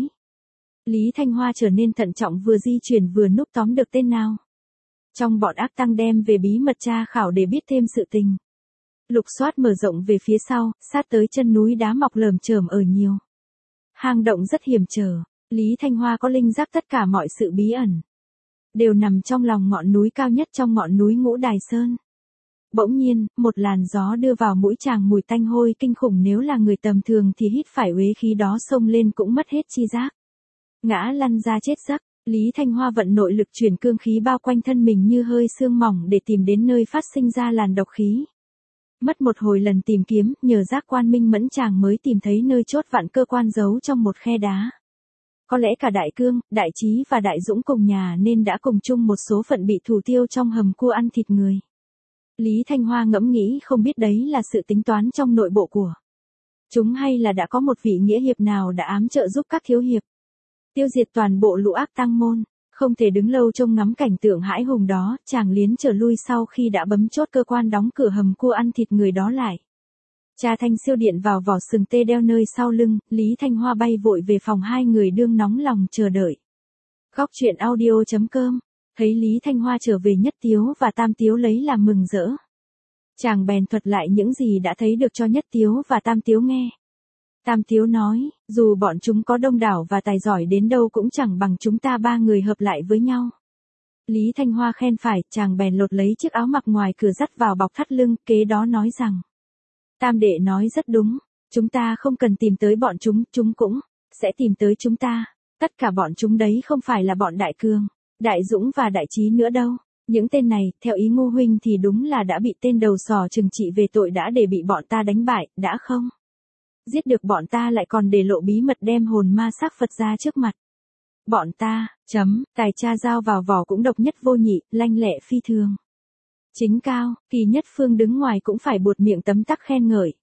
Lý Thanh Hoa trở nên thận trọng, vừa di chuyển vừa núp tóm được tên nào trong bọn ác tăng đem về bí mật tra khảo để biết thêm sự tình. Lục soát mở rộng về phía sau, sát tới chân núi đá mọc lởm chởm ở nhiều hang động rất hiểm trở. Lý Thanh Hoa có linh giác tất cả mọi sự bí ẩn đều nằm trong lòng ngọn núi cao nhất trong ngọn núi Ngũ Đài Sơn. Bỗng nhiên, một làn gió đưa vào mũi chàng mùi tanh hôi kinh khủng, nếu là người tầm thường thì hít phải uế khí đó xông lên cũng mất hết chi giác. Ngã lăn ra chết giấc, Lý Thanh Hoa vận nội lực chuyển cương khí bao quanh thân mình như hơi sương mỏng để tìm đến nơi phát sinh ra làn độc khí. Mất một hồi lần tìm kiếm, nhờ giác quan minh mẫn chàng mới tìm thấy nơi chốt vặn cơ quan giấu trong một khe đá. Có lẽ cả Đại Cương, Đại Trí và Đại Dũng cùng nhà nên đã cùng chung một số phận bị thủ tiêu trong hầm cua ăn thịt người. Lý Thanh Hoa ngẫm nghĩ không biết đấy là sự tính toán trong nội bộ của chúng hay là đã có một vị nghĩa hiệp nào đã ám trợ giúp các thiếu hiệp tiêu diệt toàn bộ lũ ác tăng môn. Không thể đứng lâu trông ngắm cảnh tượng hãi hùng đó, chàng liến trở lui sau khi đã bấm chốt cơ quan đóng cửa hầm cua ăn thịt người đó lại. Tra thanh siêu điện vào vỏ sừng tê đeo nơi sau lưng, Lý Thanh Hoa bay vội về phòng hai người đương nóng lòng chờ đợi. Góc truyện audio.com, thấy Lý Thanh Hoa trở về, Nhất Tiếu và Tam Tiếu lấy làm mừng rỡ. Chàng bèn thuật lại những gì đã thấy được cho Nhất Tiếu và Tam Tiếu nghe. Tam Tiếu nói, dù bọn chúng có đông đảo và tài giỏi đến đâu cũng chẳng bằng chúng ta ba người hợp lại với nhau. Lý Thanh Hoa khen phải, chàng bèn lột lấy chiếc áo mặc ngoài cửa dắt vào bọc thắt lưng, kế đó nói rằng. Tam đệ nói rất đúng, chúng ta không cần tìm tới bọn chúng cũng sẽ tìm tới chúng ta. Tất cả bọn chúng đấy không phải là bọn Đại Cương, Đại Dũng và Đại Trí nữa đâu. Những tên này, theo ý Ngô huynh thì đúng là đã bị tên đầu sò trừng trị về tội đã để bị bọn ta đánh bại, đã không? Giết được bọn ta lại còn để lộ bí mật đem hồn ma xác Phật ra trước mặt. Bọn ta, tài cha giao vào vỏ cũng độc nhất vô nhị, lanh lẹ phi thường. Chính Cao, Kỳ Nhất Phương đứng ngoài cũng phải buột miệng tấm tắc khen ngợi.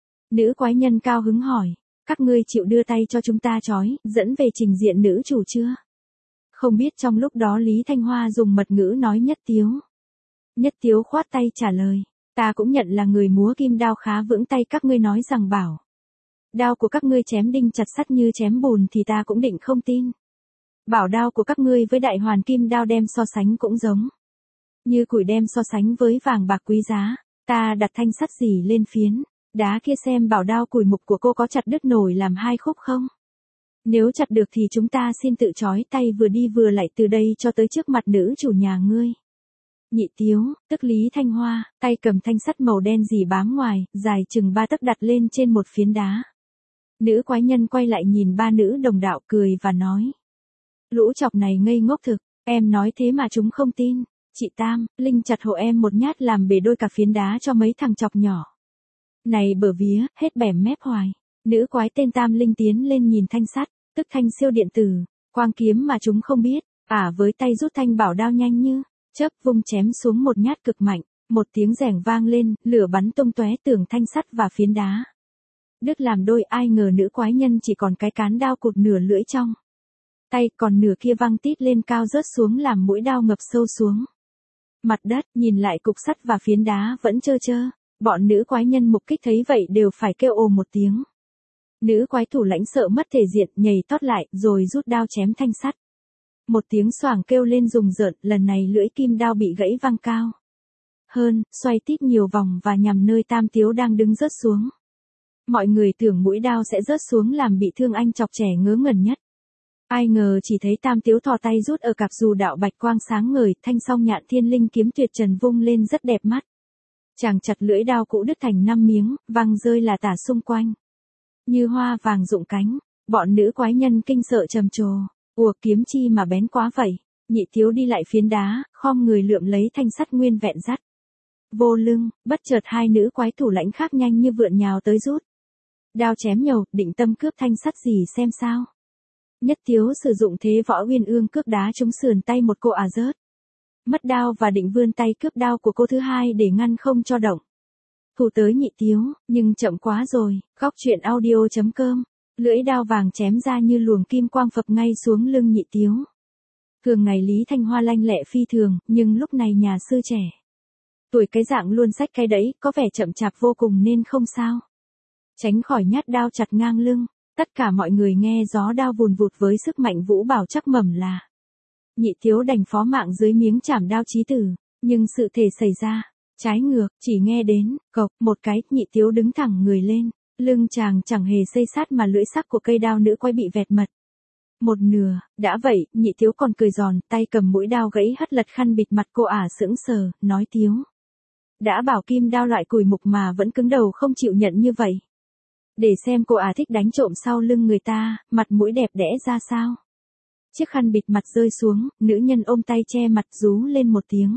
Nữ quái nhân cao hứng hỏi, các ngươi chịu đưa tay cho chúng ta trói, dẫn về trình diện nữ chủ chưa? Không biết trong lúc đó Lý Thanh Hoa dùng mật ngữ nói Nhất Tiếu. Nhất Tiếu khoát tay trả lời, ta cũng nhận là người múa kim đao khá vững tay, các ngươi nói rằng bảo đao của các ngươi chém đinh chặt sắt như chém bùn thì ta cũng định không tin. Bảo đao của các ngươi với đại hoàn kim đao đem so sánh cũng giống như củi đem so sánh với vàng bạc quý giá. Ta đặt thanh sắt gì lên phiến đá kia xem bảo đao củi mục của cô có chặt đứt nổi làm hai khúc không? Nếu chặt được thì chúng ta xin tự trói tay vừa đi vừa lại từ đây cho tới trước mặt nữ chủ nhà ngươi. Nhị Tiếu, tức Lý Thanh Hoa, tay cầm thanh sắt màu đen dì bám ngoài, dài chừng 3 tấc đặt lên trên một phiến đá. Nữ quái nhân quay lại nhìn ba nữ đồng đạo cười và nói. Lũ chọc này ngây ngốc thực, em nói thế mà chúng không tin. Chị Tam, Linh chặt hộ em một nhát làm bể đôi cả phiến đá cho mấy thằng chọc nhỏ. Này bở vía, hết bẻm mép hoài. Nữ quái tên Tam Linh tiến lên nhìn thanh sắt, tức thanh siêu điện tử, quang kiếm mà chúng không biết, với tay rút thanh bảo đao nhanh như chớp vung chém xuống một nhát cực mạnh, một tiếng rẻng vang lên, lửa bắn tung tóe tường thanh sắt và phiến đá. Đứt làm đôi, ai ngờ nữ quái nhân chỉ còn cái cán đao cụt nửa lưỡi trong tay, còn nửa kia văng tít lên cao rớt xuống làm mũi đao ngập sâu xuống mặt đất. Nhìn lại cục sắt và phiến đá vẫn trơ trơ, bọn nữ quái nhân mục kích thấy vậy đều phải kêu ồ một tiếng. Nữ quái thủ lãnh sợ mất thể diện, nhảy tót lại rồi rút đao chém thanh sắt. Một tiếng xoảng kêu lên rùng rợn, lần này lưỡi kim đao bị gãy văng cao hơn, xoay tít nhiều vòng và nhằm nơi Tam Tiếu đang đứng rớt xuống. Mọi người tưởng mũi đao sẽ rớt xuống làm bị thương anh chọc trẻ ngớ ngẩn nhất. Ai ngờ chỉ thấy Tam Tiếu thò tay rút ở cặp dù đạo bạch quang sáng ngời, thanh song nhạn thiên linh kiếm tuyệt trần vung lên rất đẹp mắt. Chàng chặt lưỡi đao cũ đứt thành 5 miếng, văng rơi là tả xung quanh. Như hoa vàng rụng cánh, bọn nữ quái nhân kinh sợ trầm trồ. Ủa, kiếm chi mà bén quá vậy? Nhị Tiếu đi lại phiến đá, khom người lượm lấy thanh sắt nguyên vẹn dắt vô lưng, bất chợt hai nữ quái thủ lãnh khác nhanh như vượn nhào tới rút đao chém nhầu, định tâm cướp thanh sắt gì xem sao. Nhất Tiếu sử dụng thế võ uyên ương cước đá trúng sườn tay một cô rớt mất đao và định vươn tay cướp đao của cô thứ hai để ngăn không cho động thủ tới Nhị Tiếu, nhưng chậm quá rồi. Góc truyện audio.com, lưỡi đao vàng chém ra như luồng kim quang phập ngay xuống lưng Nhị Tiếu. Thường ngày Lý Thanh Hoa lanh lẹ phi thường, nhưng lúc này nhà sư trẻ tuổi cái dạng luôn xách cái đẫy, có vẻ chậm chạp vô cùng nên không sao tránh khỏi nhát đao chặt ngang lưng. Tất cả mọi người nghe gió đao vùn vụt với sức mạnh vũ bảo chắc mẩm là Nhị Tiếu đành phó mạng dưới miếng chảm đao chí tử, nhưng sự thể xảy ra trái ngược, chỉ nghe đến cộc một cái, Nhị Tiếu đứng thẳng người lên, lưng chàng chẳng hề xây sát mà lưỡi sắc của cây đao nữ quái bị vẹt mật một nửa. Đã vậy, Nhị Tiếu còn cười giòn, tay cầm mũi đao gãy hất lật khăn bịt mặt cô sững sờ, nói Tiếu Đã bảo kim đao loại củi mục mà vẫn cứng đầu không chịu nhận như vậy. Để xem cô thích đánh trộm sau lưng người ta, mặt mũi đẹp đẽ ra sao. Chiếc khăn bịt mặt rơi xuống, nữ nhân ôm tay che mặt rú lên một tiếng.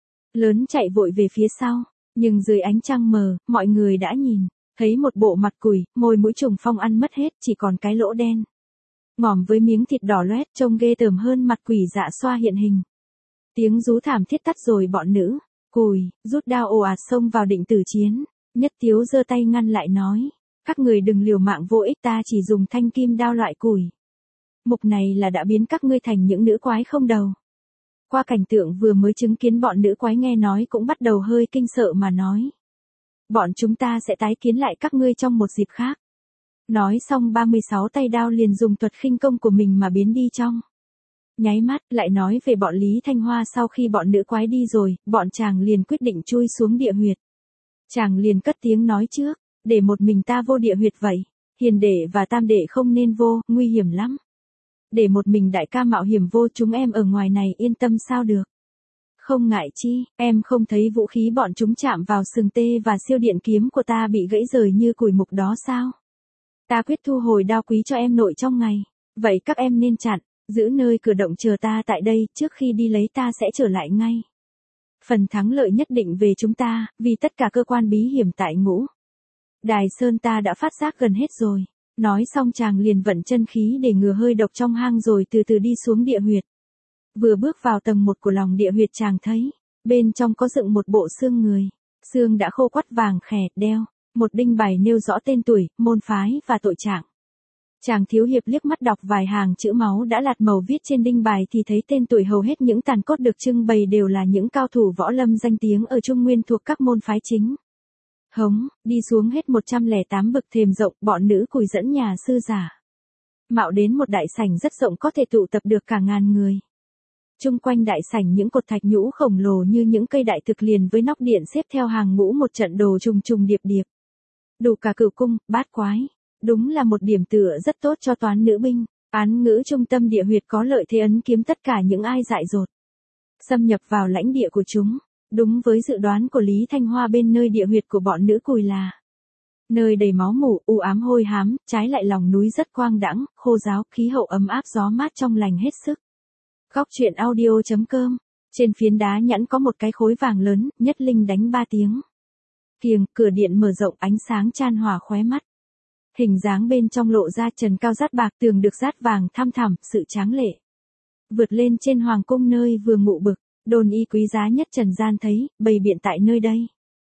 Lớn chạy vội về phía sau, nhưng dưới ánh trăng mờ, mọi người đã nhìn, thấy một bộ mặt củi, môi mũi trùng phong ăn mất hết, chỉ còn cái lỗ đen. Ngòm với miếng thịt đỏ loét trông ghê tởm hơn mặt quỷ dạ xoa hiện hình. Tiếng rú thảm thiết tắt rồi bọn nữ, cùi, rút đao ồ ạt xông vào định tử chiến. Nhất Tiếu giơ tay ngăn lại nói, các người đừng liều mạng vô ích, ta chỉ dùng thanh kim đao loại củi. Mục này là đã biến các ngươi thành những nữ quái không đầu. Qua cảnh tượng vừa mới chứng kiến, bọn nữ quái nghe nói cũng bắt đầu hơi kinh sợ mà nói. Bọn chúng ta sẽ tái kiến lại các ngươi trong một dịp khác. Nói xong 36 tay đao liền dùng thuật khinh công của mình mà biến đi trong. Nháy mắt lại nói về bọn Lý Thanh Hoa. Sau khi bọn nữ quái đi rồi, bọn chàng liền quyết định chui xuống địa huyệt. Chàng liền cất tiếng nói trước, để một mình ta vô địa huyệt vậy. Hiền đệ và tam đệ không nên vô, nguy hiểm lắm. Để một mình đại ca mạo hiểm vô, chúng em ở ngoài này yên tâm sao được. Không ngại chi, em không thấy vũ khí bọn chúng chạm vào sừng tê và siêu điện kiếm của ta bị gãy rời như củi mục đó sao? Ta quyết thu hồi đao quý cho em nội trong ngày. Vậy các em nên chặn, giữ nơi cửa động chờ ta tại đây, trước khi đi lấy ta sẽ trở lại ngay. Phần thắng lợi nhất định về chúng ta, vì tất cả cơ quan bí hiểm tại Ngũ Đài Sơn ta đã phát giác gần hết rồi. Nói xong chàng liền vận chân khí để ngừa hơi độc trong hang rồi từ từ đi xuống địa huyệt. Vừa bước vào tầng 1 của lòng địa huyệt chàng thấy, bên trong có dựng một bộ xương người. Xương đã khô quắt vàng khè, đeo một đinh bài nêu rõ tên tuổi, môn phái và tội trạng. Chàng thiếu hiệp liếc mắt đọc vài hàng chữ máu đã lạt màu viết trên đinh bài thì thấy tên tuổi hầu hết những tàn cốt được trưng bày đều là những cao thủ võ lâm danh tiếng ở Trung Nguyên thuộc các môn phái chính. Hống, đi xuống hết 108 bậc thềm rộng, bọn nữ cùi dẫn nhà sư giả mạo đến một đại sảnh rất rộng có thể tụ tập được cả ngàn người. Chung quanh đại sảnh những cột thạch nhũ khổng lồ như những cây đại thực liền với nóc điện xếp theo hàng ngũ một trận đồ trùng trùng điệp điệp. Đủ cả cửu cung, bát quái. Đúng là một điểm tựa rất tốt cho toán nữ binh. Án ngữ trung tâm địa huyệt có lợi thế ấn kiếm tất cả những ai dại dột xâm nhập vào lãnh địa của chúng. Đúng với dự đoán của Lý Thanh Hoa, bên nơi địa huyệt của bọn nữ cùi là nơi đầy máu mủ, u ám hôi hám, trái lại lòng núi rất quang đãng, khô ráo, khí hậu ấm áp, gió mát trong lành hết sức. Góc truyện audio.com. Trên phiến đá nhẵn có một cái khối vàng lớn, Nhất Linh đánh 3 tiếng. Kiềng, cửa điện mở rộng, ánh sáng chan hòa khóe mắt. Hình dáng bên trong lộ ra trần cao rát bạc, tường được rát vàng thăm thẳm, sự tráng lệ. Vượt lên trên hoàng cung nơi vừa ngụ bực, đồn y quý giá nhất trần gian thấy, bày biện tại nơi đây.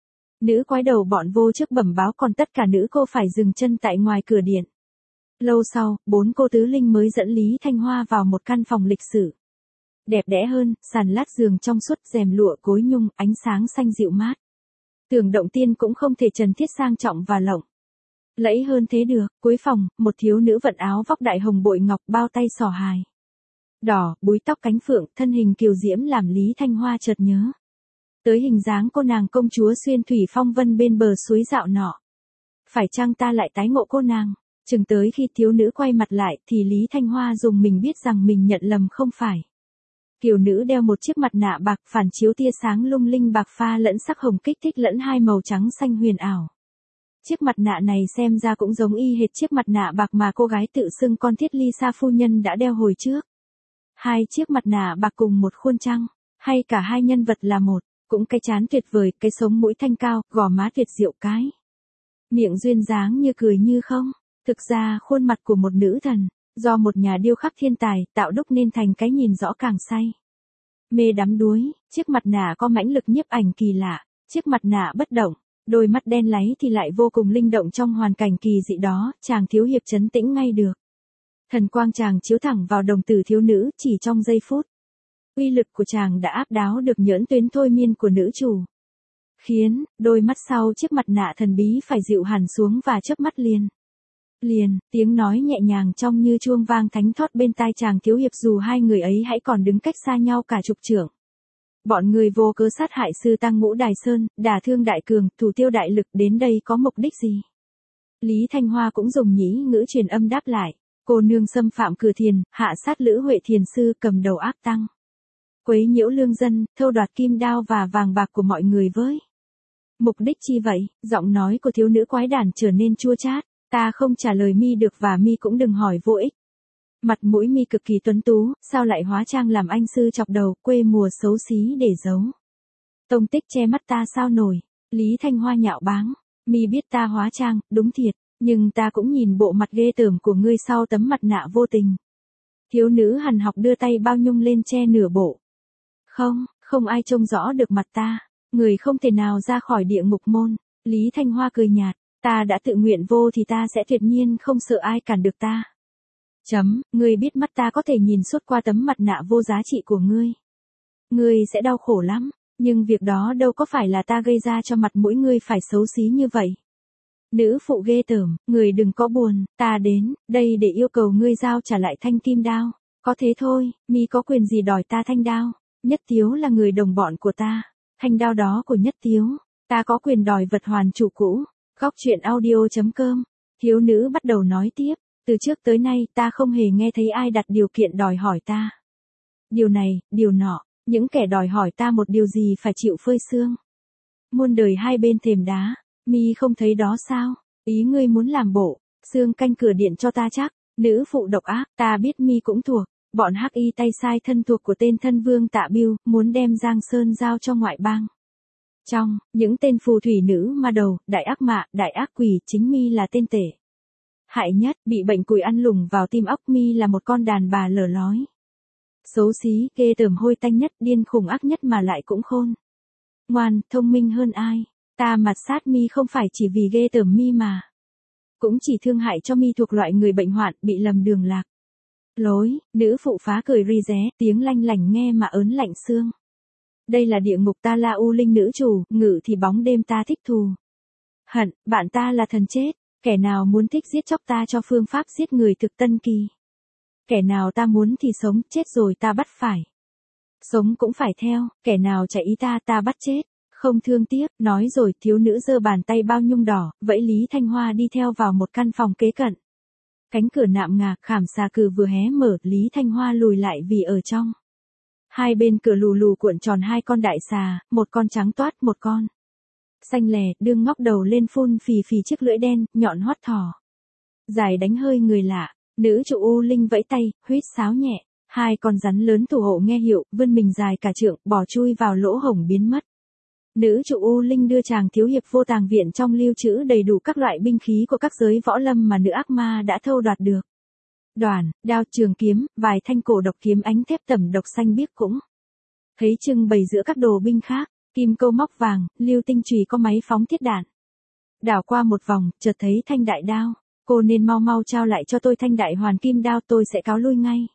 Nữ quái đầu bọn vô trước bẩm báo, còn tất cả nữ cô phải dừng chân tại ngoài cửa điện. Lâu sau, 4 cô tứ linh mới dẫn Lý Thanh Hoa vào một căn phòng lịch sử. Đẹp đẽ hơn, sàn lát giường trong suốt, rèm lụa cối nhung, ánh sáng xanh dịu mát. Tường động tiên cũng không thể trần thiết sang trọng và lộng lẫy hơn thế được. Cuối phòng, một thiếu nữ vận áo vóc đại hồng bội ngọc, bao tay xỏ hài đỏ, búi tóc cánh phượng, thân hình kiều diễm làm Lý Thanh Hoa chợt nhớ tới hình dáng cô nàng công chúa xuyên thủy phong vân bên bờ suối dạo nọ. Phải chăng ta lại tái ngộ cô nàng? Chừng tới khi thiếu nữ quay mặt lại thì Lý Thanh Hoa dùng mình biết rằng mình nhận lầm không phải. Kiều nữ đeo một chiếc mặt nạ bạc phản chiếu tia sáng lung linh bạc pha lẫn sắc hồng kích thích lẫn hai màu trắng xanh huyền ảo. Chiếc mặt nạ này xem ra cũng giống y hệt chiếc mặt nạ bạc mà cô gái tự xưng con Thiết Ly Sa phu nhân đã đeo hồi trước. Hai chiếc mặt nạ bạc cùng một khuôn trăng, hay cả hai nhân vật là một, cũng cái trán tuyệt vời, cái sống mũi thanh cao, gò má tuyệt diệu, cái miệng duyên dáng như cười như không. Thực ra khuôn mặt của một nữ thần, do một nhà điêu khắc thiên tài tạo đúc nên thành cái nhìn rõ càng say mê đắm đuối. Chiếc mặt nạ có mãnh lực nhiếp ảnh kỳ lạ, chiếc mặt nạ bất động, đôi mắt đen láy thì lại vô cùng linh động trong hoàn cảnh kỳ dị đó. Chàng thiếu hiệp trấn tĩnh ngay được. Thần quang chàng chiếu thẳng vào đồng tử thiếu nữ, chỉ trong giây phút. Uy lực của chàng đã áp đáo được nhẫn tuyến thôi miên của nữ chủ, khiến đôi mắt sau chiếc mặt nạ thần bí phải dịu hẳn xuống và chớp mắt liền. Tiếng nói nhẹ nhàng trong như chuông vang thánh thót bên tai chàng thiếu hiệp, dù hai người ấy hãy còn đứng cách xa nhau cả chục trượng. Bọn người vô cớ sát hại sư tăng Ngũ Đài Sơn, đả thương đại cường, thủ tiêu đại lực, đến đây có mục đích gì? Lý Thanh Hoa cũng dùng nhĩ ngữ truyền âm đáp lại. Cô nương xâm phạm cửa thiền, hạ sát Lữ Huệ thiền sư, cầm đầu ác tăng, quấy nhiễu lương dân, thâu đoạt kim đao và vàng bạc của mọi người với Mục đích chi vậy? Giọng nói của thiếu nữ quái đản trở nên chua chát. Ta không trả lời mi được và mi cũng đừng hỏi vô ích. Mặt mũi mi cực kỳ tuấn tú, sao lại hóa trang làm anh sư chọc đầu, quê mùa xấu xí để giấu. Tông tích che mắt ta sao nổi. Lý Thanh Hoa nhạo báng. Mi biết ta hóa trang, đúng thiệt, nhưng ta cũng nhìn bộ mặt ghê tởm của ngươi sau tấm mặt nạ vô tình. Thiếu nữ hằn học đưa tay bao nhung lên che nửa bộ. Không ai trông rõ được mặt ta. Người không thể nào ra khỏi địa ngục môn. Lý Thanh Hoa cười nhạt. Ta đã tự nguyện vô thì ta sẽ tuyệt nhiên không sợ ai cản được ta. Ngươi biết mắt ta có thể nhìn suốt qua tấm mặt nạ vô giá trị của ngươi. Ngươi sẽ đau khổ lắm, nhưng việc đó đâu có phải là ta gây ra cho mặt mũi ngươi phải xấu xí như vậy. Nữ phụ ghê tởm, người đừng có buồn, ta đến đây để yêu cầu ngươi giao trả lại thanh kim đao. Có thế thôi, mi có quyền gì đòi ta thanh đao? Nhất Tiếu là người đồng bọn của ta, thanh đao đó của Nhất Tiếu, ta có quyền đòi vật hoàn chủ cũ. Góc truyện audio.com, thiếu nữ bắt đầu nói tiếp, từ trước tới nay ta không hề nghe thấy ai đặt điều kiện đòi hỏi ta. Điều này, điều nọ, những kẻ đòi hỏi ta một điều gì phải chịu phơi xương. Muôn đời hai bên thềm đá, mi không thấy đó sao? Ý ngươi muốn làm bộ, xương canh cửa điện cho ta chắc. Nữ phụ độc ác, ta biết mi cũng thuộc, bọn hắc y tay sai thân thuộc của tên thân vương Tạ Bưu, muốn đem Giang Sơn giao cho ngoại bang. Trong những tên phù thủy nữ ma đầu, đại ác mạ, đại ác quỷ, chính mi là tên tể hại nhất, bị bệnh cùi ăn lủng vào tim óc. Mi là một con đàn bà lở lói, xấu xí, ghê tởm, hôi tanh nhất, điên khùng ác nhất mà lại cũng khôn ngoan, thông minh hơn ai. Ta mạt sát mi không phải chỉ vì ghê tởm mi mà cũng chỉ thương hại cho mi thuộc loại người bệnh hoạn, bị lầm đường lạc lối. Nữ phụ phá cười ri ré, tiếng lanh lảnh nghe mà ớn lạnh xương. Đây là địa ngục, ta là U Linh nữ chủ, ngự thì bóng đêm, ta thích thù hận, bạn ta là thần chết. Kẻ nào muốn thích giết chóc ta cho phương pháp giết người thực tân kỳ. Kẻ nào ta muốn thì sống, chết rồi ta bắt phải sống cũng phải theo. Kẻ nào chạy ý ta, ta bắt chết, không thương tiếc. Nói rồi thiếu nữ giơ bàn tay bao nhung đỏ, vẫy Lý Thanh Hoa đi theo vào một căn phòng kế cận. Cánh cửa nạm ngà, khảm xà cừ vừa hé mở, Lý Thanh Hoa lùi lại vì ở trong. Hai bên cửa lù lù cuộn tròn hai con đại xà, một con trắng toát, một con xanh lè, đương ngóc đầu lên phun phì phì chiếc lưỡi đen, nhọn hoắt thỏ. Dài đánh hơi người lạ, nữ chủ U Linh vẫy tay, huýt sáo nhẹ. Hai con rắn lớn thủ hộ nghe hiệu, vươn mình dài cả trượng, bò chui vào lỗ hổng biến mất. Nữ chủ U Linh đưa chàng thiếu hiệp vô tàng viện trong lưu trữ đầy đủ các loại binh khí của các giới võ lâm mà nữ ác ma đã thâu đoạt được. Đoản, đao, trường kiếm, vài thanh cổ độc kiếm ánh thép tẩm độc xanh biếc cũng thấy trưng bày giữa các đồ binh khác. Kim câu móc vàng, lưu tinh chùy có máy phóng thiết đạn. Đảo qua một vòng, chợt thấy thanh đại đao. Cô nên mau mau trao lại cho tôi thanh đại hoàn kim đao, tôi sẽ cáo lui ngay.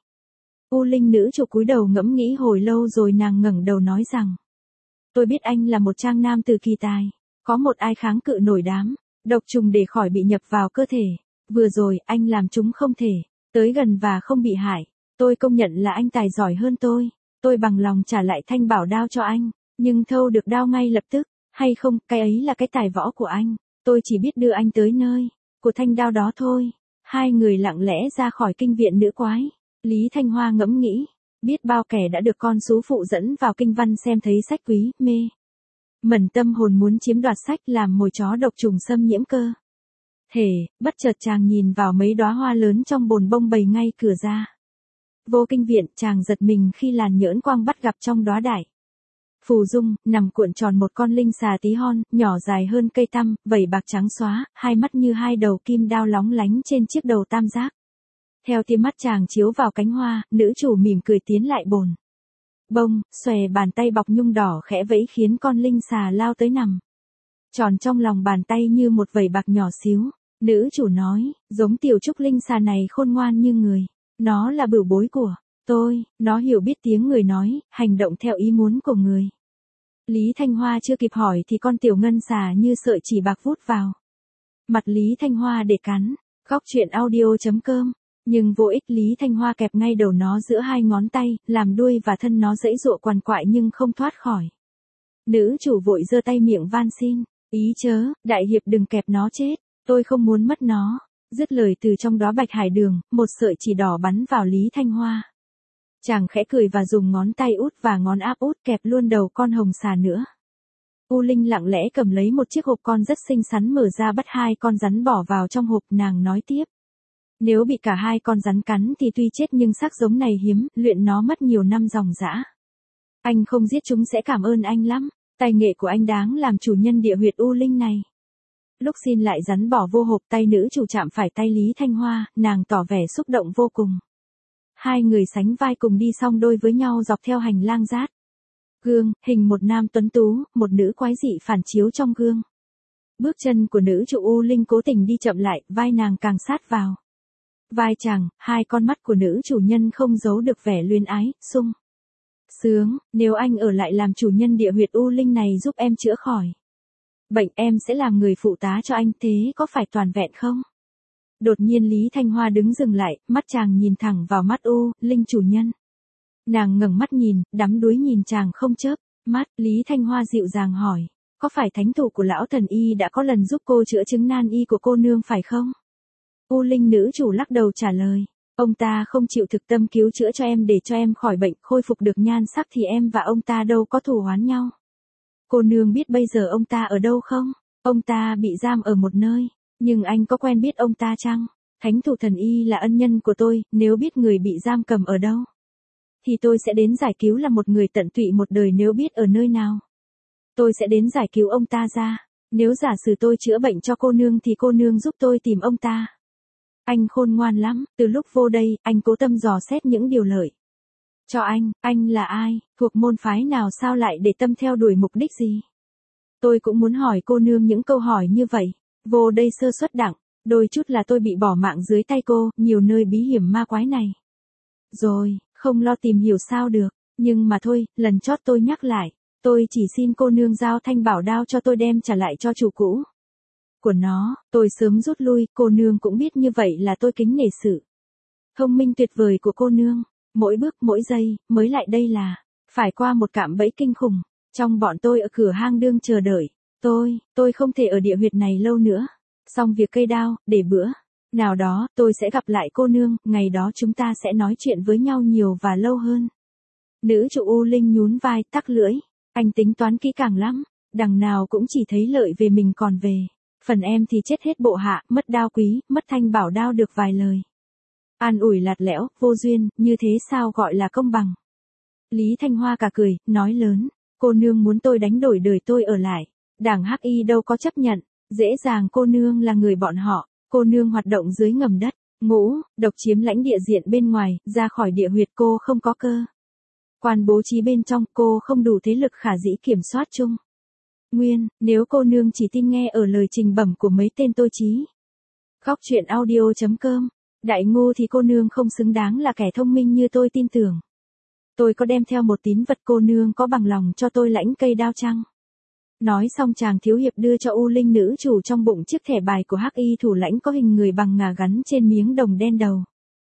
U Linh nữ chủ cúi đầu ngẫm nghĩ hồi lâu rồi nàng ngẩng đầu nói rằng: Tôi biết anh là một trang nam từ kỳ tài. Có một ai kháng cự nổi đám độc trùng để khỏi bị nhập vào cơ thể. Vừa rồi, anh làm chúng không thể tới gần và không bị hại. Tôi công nhận là anh tài giỏi hơn tôi. Tôi bằng lòng trả lại thanh bảo đao cho anh. Nhưng thâu được đao ngay lập tức, hay không, cái ấy là cái tài võ của anh. Tôi chỉ biết đưa anh tới nơi của thanh đao đó thôi. Hai người lặng lẽ ra khỏi kinh viện nữ quái. Lý Thanh Hoa ngẫm nghĩ, biết bao kẻ đã được con sú phụ dẫn vào kinh văn xem thấy sách quý, mê mẩn tâm hồn muốn chiếm đoạt sách làm mồi chó độc trùng xâm nhiễm cơ thể. Bất chợt chàng nhìn vào mấy đóa hoa lớn trong bồn bông bày ngay cửa ra vô kinh viện. Chàng giật mình khi làn nhỡn quang bắt gặp trong đóa đại phù dung, nằm cuộn tròn một con linh xà tí hon, nhỏ dài hơn cây tăm, vảy bạc trắng xóa, hai mắt như hai đầu kim đao lóng lánh trên chiếc đầu tam giác. Theo tia mắt chàng chiếu vào cánh hoa, nữ chủ mỉm cười tiến lại bồn bông, xòe bàn tay bọc nhung đỏ khẽ vẫy khiến con linh xà lao tới nằm tròn trong lòng bàn tay như một vảy bạc nhỏ xíu. Nữ chủ nói, giống tiểu trúc linh xà này khôn ngoan như người. Nó là bửu bối của tôi, nó hiểu biết tiếng người nói, hành động theo ý muốn của người. Lý Thanh Hoa chưa kịp hỏi thì con tiểu ngân xà như sợi chỉ bạc vút vào mặt Lý Thanh Hoa để cắn. Góc truyện audio.com. Nhưng vô ích, Lý Thanh Hoa kẹp ngay đầu nó giữa hai ngón tay, làm đuôi và thân nó giãy giụa quằn quại nhưng không thoát khỏi. Nữ chủ vội giơ tay miệng van xin, ý chớ, đại hiệp đừng kẹp nó chết, tôi không muốn mất nó. Dứt lời từ trong đó bạch hải đường, một sợi chỉ đỏ bắn vào Lý Thanh Hoa. Chàng khẽ cười và dùng ngón tay út và ngón áp út kẹp luôn đầu con hồng xà nữa. U Linh lặng lẽ cầm lấy một chiếc hộp con rất xinh xắn mở ra bắt hai con rắn bỏ vào trong hộp, nàng nói tiếp. Nếu bị cả hai con rắn cắn thì tuy chết nhưng xác giống này hiếm, luyện nó mất nhiều năm dòng dã. Anh không giết chúng sẽ cảm ơn anh lắm, tài nghệ của anh đáng làm chủ nhân địa huyệt U Linh này. Lúc xin lại rắn bỏ vô hộp, tay nữ chủ chạm phải tay Lý Thanh Hoa, nàng tỏ vẻ xúc động vô cùng. Hai người sánh vai cùng đi song đôi với nhau dọc theo hành lang rát. Gương, hình một nam tuấn tú, một nữ quái dị phản chiếu trong gương. Bước chân của nữ chủ U Linh cố tình đi chậm lại, vai nàng càng sát vào vai chàng, hai con mắt của nữ chủ nhân không giấu được vẻ luyến ái, sung sướng. Nếu anh ở lại làm chủ nhân địa huyệt U Linh này giúp em chữa khỏi bệnh, em sẽ làm người phụ tá cho anh, thế có phải toàn vẹn không? Đột nhiên Lý Thanh Hoa đứng dừng lại, mắt chàng nhìn thẳng vào mắt U Linh chủ nhân. Nàng ngẩng mắt nhìn, đắm đuối nhìn chàng không chớp mắt. Lý Thanh Hoa dịu dàng hỏi, có phải thánh thủ của lão thần y đã có lần giúp cô chữa chứng nan y của cô nương phải không? U Linh nữ chủ lắc đầu trả lời, ông ta không chịu thực tâm cứu chữa cho em để cho em khỏi bệnh, khôi phục được nhan sắc thì em và ông ta đâu có thù oán nhau. Cô nương biết bây giờ ông ta ở đâu không? Ông ta bị giam ở một nơi, nhưng anh có quen biết ông ta chăng? Thánh thủ thần y là ân nhân của tôi, nếu biết người bị giam cầm ở đâu thì tôi sẽ đến giải cứu, là một người tận tụy một đời, nếu biết ở nơi nào tôi sẽ đến giải cứu ông ta ra. Nếu giả sử tôi chữa bệnh cho cô nương thì cô nương giúp tôi tìm ông ta. Anh khôn ngoan lắm, từ lúc vô đây, anh cố tâm dò xét những điều lợi cho anh là ai, thuộc môn phái nào, sao lại để tâm theo đuổi mục đích gì? Tôi cũng muốn hỏi cô nương những câu hỏi như vậy. Vô đây sơ suất đặng, đôi chút là tôi bị bỏ mạng dưới tay cô, nhiều nơi bí hiểm ma quái này. Rồi, không lo tìm hiểu sao được, nhưng mà thôi, lần chót tôi nhắc lại, tôi chỉ xin cô nương giao thanh bảo đao cho tôi đem trả lại cho chủ cũ của nó, tôi sớm rút lui, cô nương cũng biết như vậy là tôi kính nể sự thông minh tuyệt vời của cô nương. Mỗi bước mỗi giây, mới lại đây là phải qua một cạm bẫy kinh khủng. Trong bọn tôi ở cửa hang đương chờ đợi, tôi không thể ở địa huyệt này lâu nữa. Xong việc cây đao, để bữa nào đó, tôi sẽ gặp lại cô nương, ngày đó chúng ta sẽ nói chuyện với nhau nhiều và lâu hơn. Nữ chủ U Linh nhún vai, tắc lưỡi, anh tính toán kỹ càng lắm, đằng nào cũng chỉ thấy lợi về mình còn về phần em thì chết hết bộ hạ, mất đao quý, mất thanh bảo đao được vài lời an ủi lạt lẽo, vô duyên, như thế sao gọi là công bằng? Lý Thanh Hoa cả cười, nói lớn, cô nương muốn tôi đánh đổi đời tôi ở lại, đảng Hắc Y đâu có chấp nhận, dễ dàng, cô nương là người bọn họ, cô nương hoạt động dưới ngầm đất, ngũ, độc chiếm lãnh địa diện bên ngoài, ra khỏi địa huyệt cô không có cơ quan bố trí bên trong, cô không đủ thế lực khả dĩ kiểm soát chung nguyên, nếu cô nương chỉ tin nghe ở lời trình bẩm của mấy tên tôi trí. Góc truyện audio.com, đại ngu thì cô nương không xứng đáng là kẻ thông minh như tôi tin tưởng. Tôi có đem theo một tín vật, cô nương có bằng lòng cho tôi lãnh cây đao chăng? Nói xong chàng thiếu hiệp đưa cho U Linh nữ chủ trong bụng chiếc thẻ bài của Hắc Y thủ lãnh có hình người bằng ngà gắn trên miếng đồng đen đầu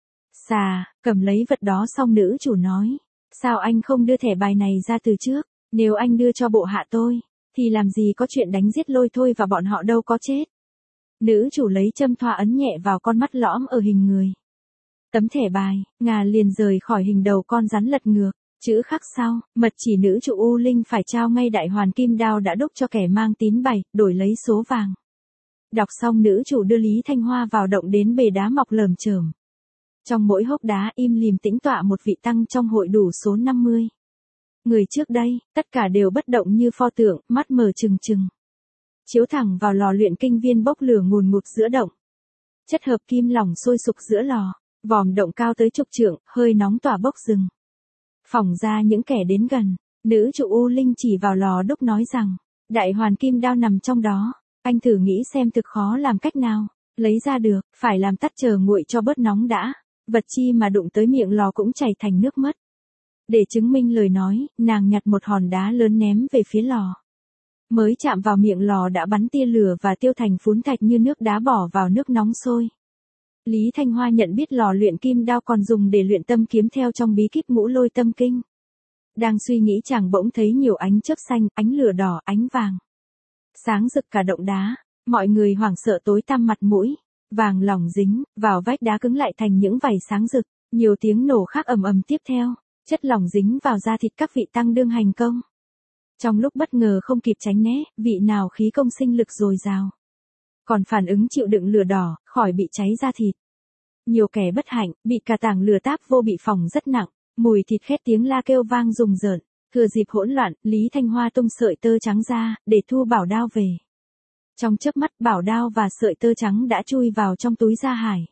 xà. Cầm lấy vật đó xong nữ chủ nói, sao anh không đưa thẻ bài này ra từ trước? Nếu anh đưa cho bộ hạ tôi thì làm gì có chuyện đánh giết lôi thôi, và bọn họ đâu có chết. Nữ chủ lấy châm thoa ấn nhẹ vào con mắt lõm ở hình người tấm thẻ bài, ngà liền rời khỏi hình đầu con rắn lật ngược. Chữ khắc sau, mật chỉ nữ chủ U Linh phải trao ngay đại hoàn kim đao đã đúc cho kẻ mang tín bày, đổi lấy số vàng. Đọc xong nữ chủ đưa Lý Thanh Hoa vào động đến bề đá mọc lởm chởm. Trong mỗi hốc đá im lìm tĩnh tọa một vị tăng trong hội đủ số 50. Người trước đây, tất cả đều bất động như pho tượng, mắt mở trừng trừng. Chiếu thẳng vào lò luyện kinh viên bốc lửa ngùn ngụt giữa động. Chất hợp kim lỏng sôi sục giữa lò, vòm động cao tới chục trượng, hơi nóng tỏa bốc rừng. Phỏng ra những kẻ đến gần, nữ chủ U Linh chỉ vào lò đúc nói rằng, đại hoàn kim đao nằm trong đó, anh thử nghĩ xem thực khó làm cách nào, lấy ra được, phải làm tắt chờ nguội cho bớt nóng đã, vật chi mà đụng tới miệng lò cũng chảy thành nước mất. Để chứng minh lời nói, nàng nhặt một hòn đá lớn ném về phía lò. Mới chạm vào miệng lò đã bắn tia lửa và tiêu thành phún thạch như nước đá bỏ vào nước nóng sôi. Lý Thanh Hoa nhận biết lò luyện kim đao còn dùng để luyện tâm kiếm theo trong bí kíp Ngũ Lôi Tâm Kinh. Đang suy nghĩ chàng bỗng thấy nhiều ánh chớp xanh, ánh lửa đỏ, ánh vàng sáng rực cả động đá, mọi người hoảng sợ tối tăm mặt mũi, vàng lỏng dính vào vách đá cứng lại thành những vảy sáng rực, nhiều tiếng nổ khác ầm ầm tiếp theo, chất lỏng dính vào da thịt các vị tăng đương hành công. Trong lúc bất ngờ không kịp tránh né, vị nào khí công sinh lực dồi dào. Còn phản ứng chịu đựng lửa đỏ, khỏi bị cháy da thịt. Nhiều kẻ bất hạnh, bị cả tảng lửa táp vô bị phỏng rất nặng, mùi thịt khét tiếng la kêu vang rùng rợn. Thừa dịp hỗn loạn, Lý Thanh Hoa tung sợi tơ trắng ra, để thu bảo đao về. Trong chớp mắt bảo đao và sợi tơ trắng đã chui vào trong túi Gia Hải.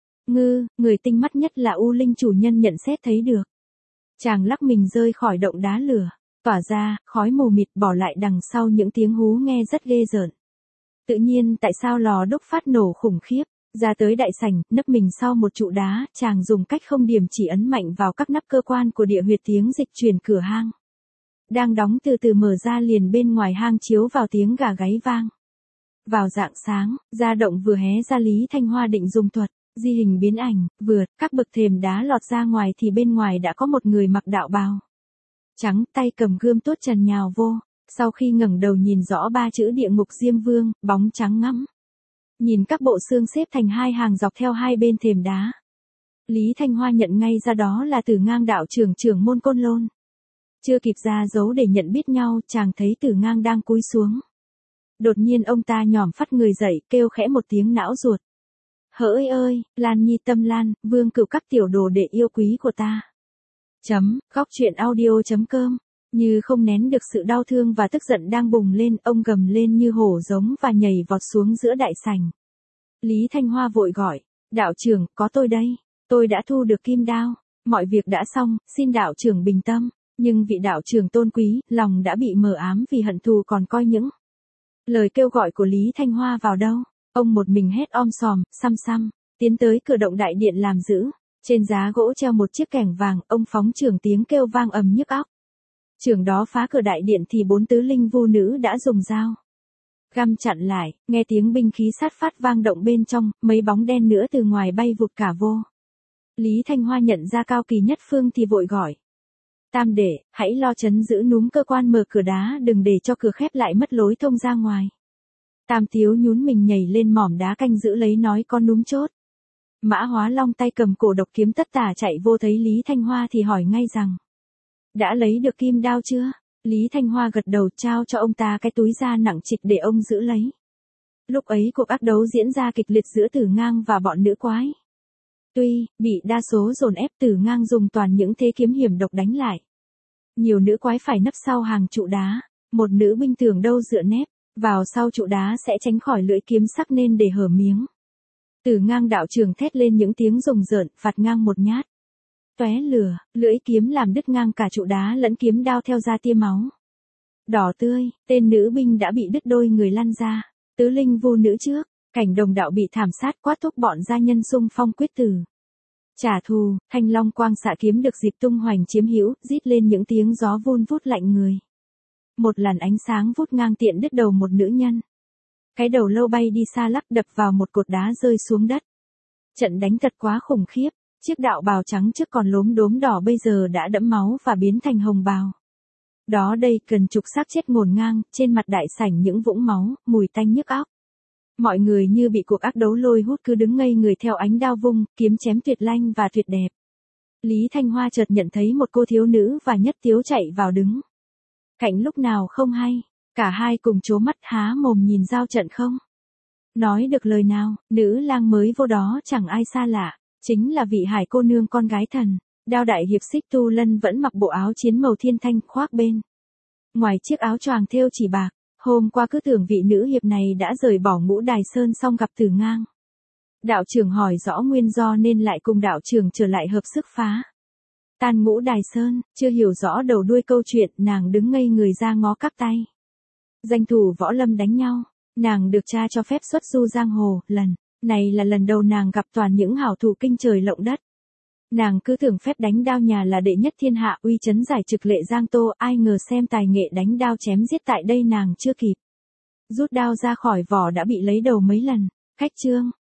Người tinh mắt nhất là U Linh chủ nhân nhận xét thấy được. Chàng lắc mình rơi khỏi động đá lửa, tỏa ra, khói mù mịt bỏ lại đằng sau những tiếng hú nghe rất ghê rợn. Tự nhiên tại sao lò đúc phát nổ khủng khiếp, ra tới đại sảnh, nấp mình sau một trụ đá, chàng dùng cách không điểm chỉ ấn mạnh vào các nắp cơ quan của địa huyệt tiếng dịch truyền cửa hang. Đang đóng từ từ mở ra liền bên ngoài hang chiếu vào tiếng gà gáy vang. Vào rạng sáng, ra động vừa hé ra Lý Thanh Hoa định dùng thuật, di hình biến ảnh, vượt, các bậc thềm đá lọt ra ngoài thì bên ngoài đã có một người mặc đạo bào trắng, tay cầm gươm tuốt trần nhào vô, sau khi ngẩng đầu nhìn rõ ba chữ địa ngục Diêm Vương, bóng trắng ngắm. Nhìn các bộ xương xếp thành hai hàng dọc theo hai bên thềm đá. Lý Thanh Hoa nhận ngay ra đó là Tử Ngang đạo trưởng trưởng môn Côn Lôn. Chưa kịp ra dấu để nhận biết nhau, chàng thấy Tử Ngang đang cúi xuống. Đột nhiên ông ta nhỏm phắt người dậy, kêu khẽ một tiếng não ruột. Hỡi ơi, Lan Nhi Tâm Lan, Vương Cửu các tiểu đồ đệ yêu quý của ta. Góc truyện audio.com. Như không nén được sự đau thương và tức giận đang bùng lên, ông gầm lên như hổ giống và nhảy vọt xuống giữa đại sảnh. Lý Thanh Hoa vội gọi, đạo trưởng, có tôi đây, tôi đã thu được kim đao, mọi việc đã xong, xin đạo trưởng bình tâm. Nhưng vị đạo trưởng tôn quý, lòng đã bị mờ ám vì hận thù còn coi những lời kêu gọi của Lý Thanh Hoa vào đâu. Ông một mình hét om sòm, xăm, tiến tới cửa động đại điện làm giữ. Trên giá gỗ treo một chiếc kẻng vàng, ông phóng trưởng tiếng kêu vang ầm nhức óc. Trưởng đó phá cửa đại điện thì 4 tứ linh vu nữ đã dùng dao găm chặn lại, nghe tiếng binh khí sát phát vang động bên trong, mấy bóng đen nữa từ ngoài bay vụt cả vô. Lý Thanh Hoa nhận ra Cao Kỳ Nhất Phương thì vội gọi. Tam đệ, hãy lo trấn giữ núm cơ quan mở cửa đá, đừng để cho cửa khép lại mất lối thông ra ngoài. Tam Tiếu nhún mình nhảy lên mỏm đá canh giữ lấy nói con núm chốt. Mã Hóa Long tay cầm cổ độc kiếm tất tả chạy vô thấy Lý Thanh Hoa thì hỏi ngay rằng. Đã lấy được kim đao chưa? Lý Thanh Hoa gật đầu trao cho ông ta cái túi da nặng trịch để ông giữ lấy. Lúc ấy cuộc ác đấu diễn ra kịch liệt giữa Tử Ngang và bọn nữ quái. Tuy, bị đa số dồn ép Tử Ngang dùng toàn những thế kiếm hiểm độc đánh lại. Nhiều nữ quái phải nấp sau hàng trụ đá, một nữ binh tưởng đâu dựa nép, vào sau trụ đá sẽ tránh khỏi lưỡi kiếm sắc nên để hở miếng. Tử Ngang đạo trưởng thét lên những tiếng rùng rợn, phạt ngang một nhát. Tóe lửa, lưỡi kiếm làm đứt ngang cả trụ đá lẫn kiếm đao theo ra tia máu. Đỏ tươi, tên nữ binh đã bị đứt đôi người lăn ra, tứ linh vu nữ trước, cảnh đồng đạo bị thảm sát quát thúc bọn gia nhân xung phong quyết tử. Trả thù, Thanh Long quang xạ kiếm được dịp tung hoành chiếm hữu, rít lên những tiếng gió vun vút lạnh người. Một làn ánh sáng vút ngang tiện đứt đầu một nữ nhân. Cái đầu lâu bay đi xa lắc đập vào một cột đá rơi xuống đất. Trận đánh thật quá khủng khiếp, chiếc đạo bào trắng trước còn lốm đốm đỏ bây giờ đã đẫm máu và biến thành hồng bào. Đó đây gần chục xác chết ngổn ngang, trên mặt đại sảnh những vũng máu, mùi tanh nhức óc. Mọi người như bị cuộc ác đấu lôi hút cứ đứng ngây người theo ánh đao vung, kiếm chém tuyệt lanh và tuyệt đẹp. Lý Thanh Hoa chợt nhận thấy một cô thiếu nữ và Nhất Tiếu chạy vào đứng cạnh lúc nào không hay, cả hai cùng trố mắt há mồm nhìn giao trận không nói được lời nào. Nữ lang mới vô đó chẳng ai xa lạ, chính là vị Hải cô nương con gái thần, Đao đại hiệp Xích Tu Lân vẫn mặc bộ áo chiến màu thiên thanh khoác bên ngoài chiếc áo choàng thêu chỉ bạc. Hôm qua cứ tưởng vị nữ hiệp này đã rời bỏ Ngũ Đài Sơn xong gặp Tử Ngang. Đạo trưởng hỏi rõ nguyên do nên lại cùng đạo trưởng trở lại hợp sức phá tan Ngũ Đài Sơn, chưa hiểu rõ đầu đuôi câu chuyện, nàng đứng ngây người ra ngó cắp tay. Danh thủ võ lâm đánh nhau, nàng được cha cho phép xuất du giang hồ, lần này là lần đầu nàng gặp toàn những hảo thủ kinh trời lộng đất. Nàng cứ tưởng phép đánh đao nhà là đệ nhất thiên hạ, uy chấn giải trực lệ giang tô, ai ngờ xem tài nghệ đánh đao chém giết tại đây nàng chưa kịp rút đao ra khỏi vỏ đã bị lấy đầu mấy lần. Khách chương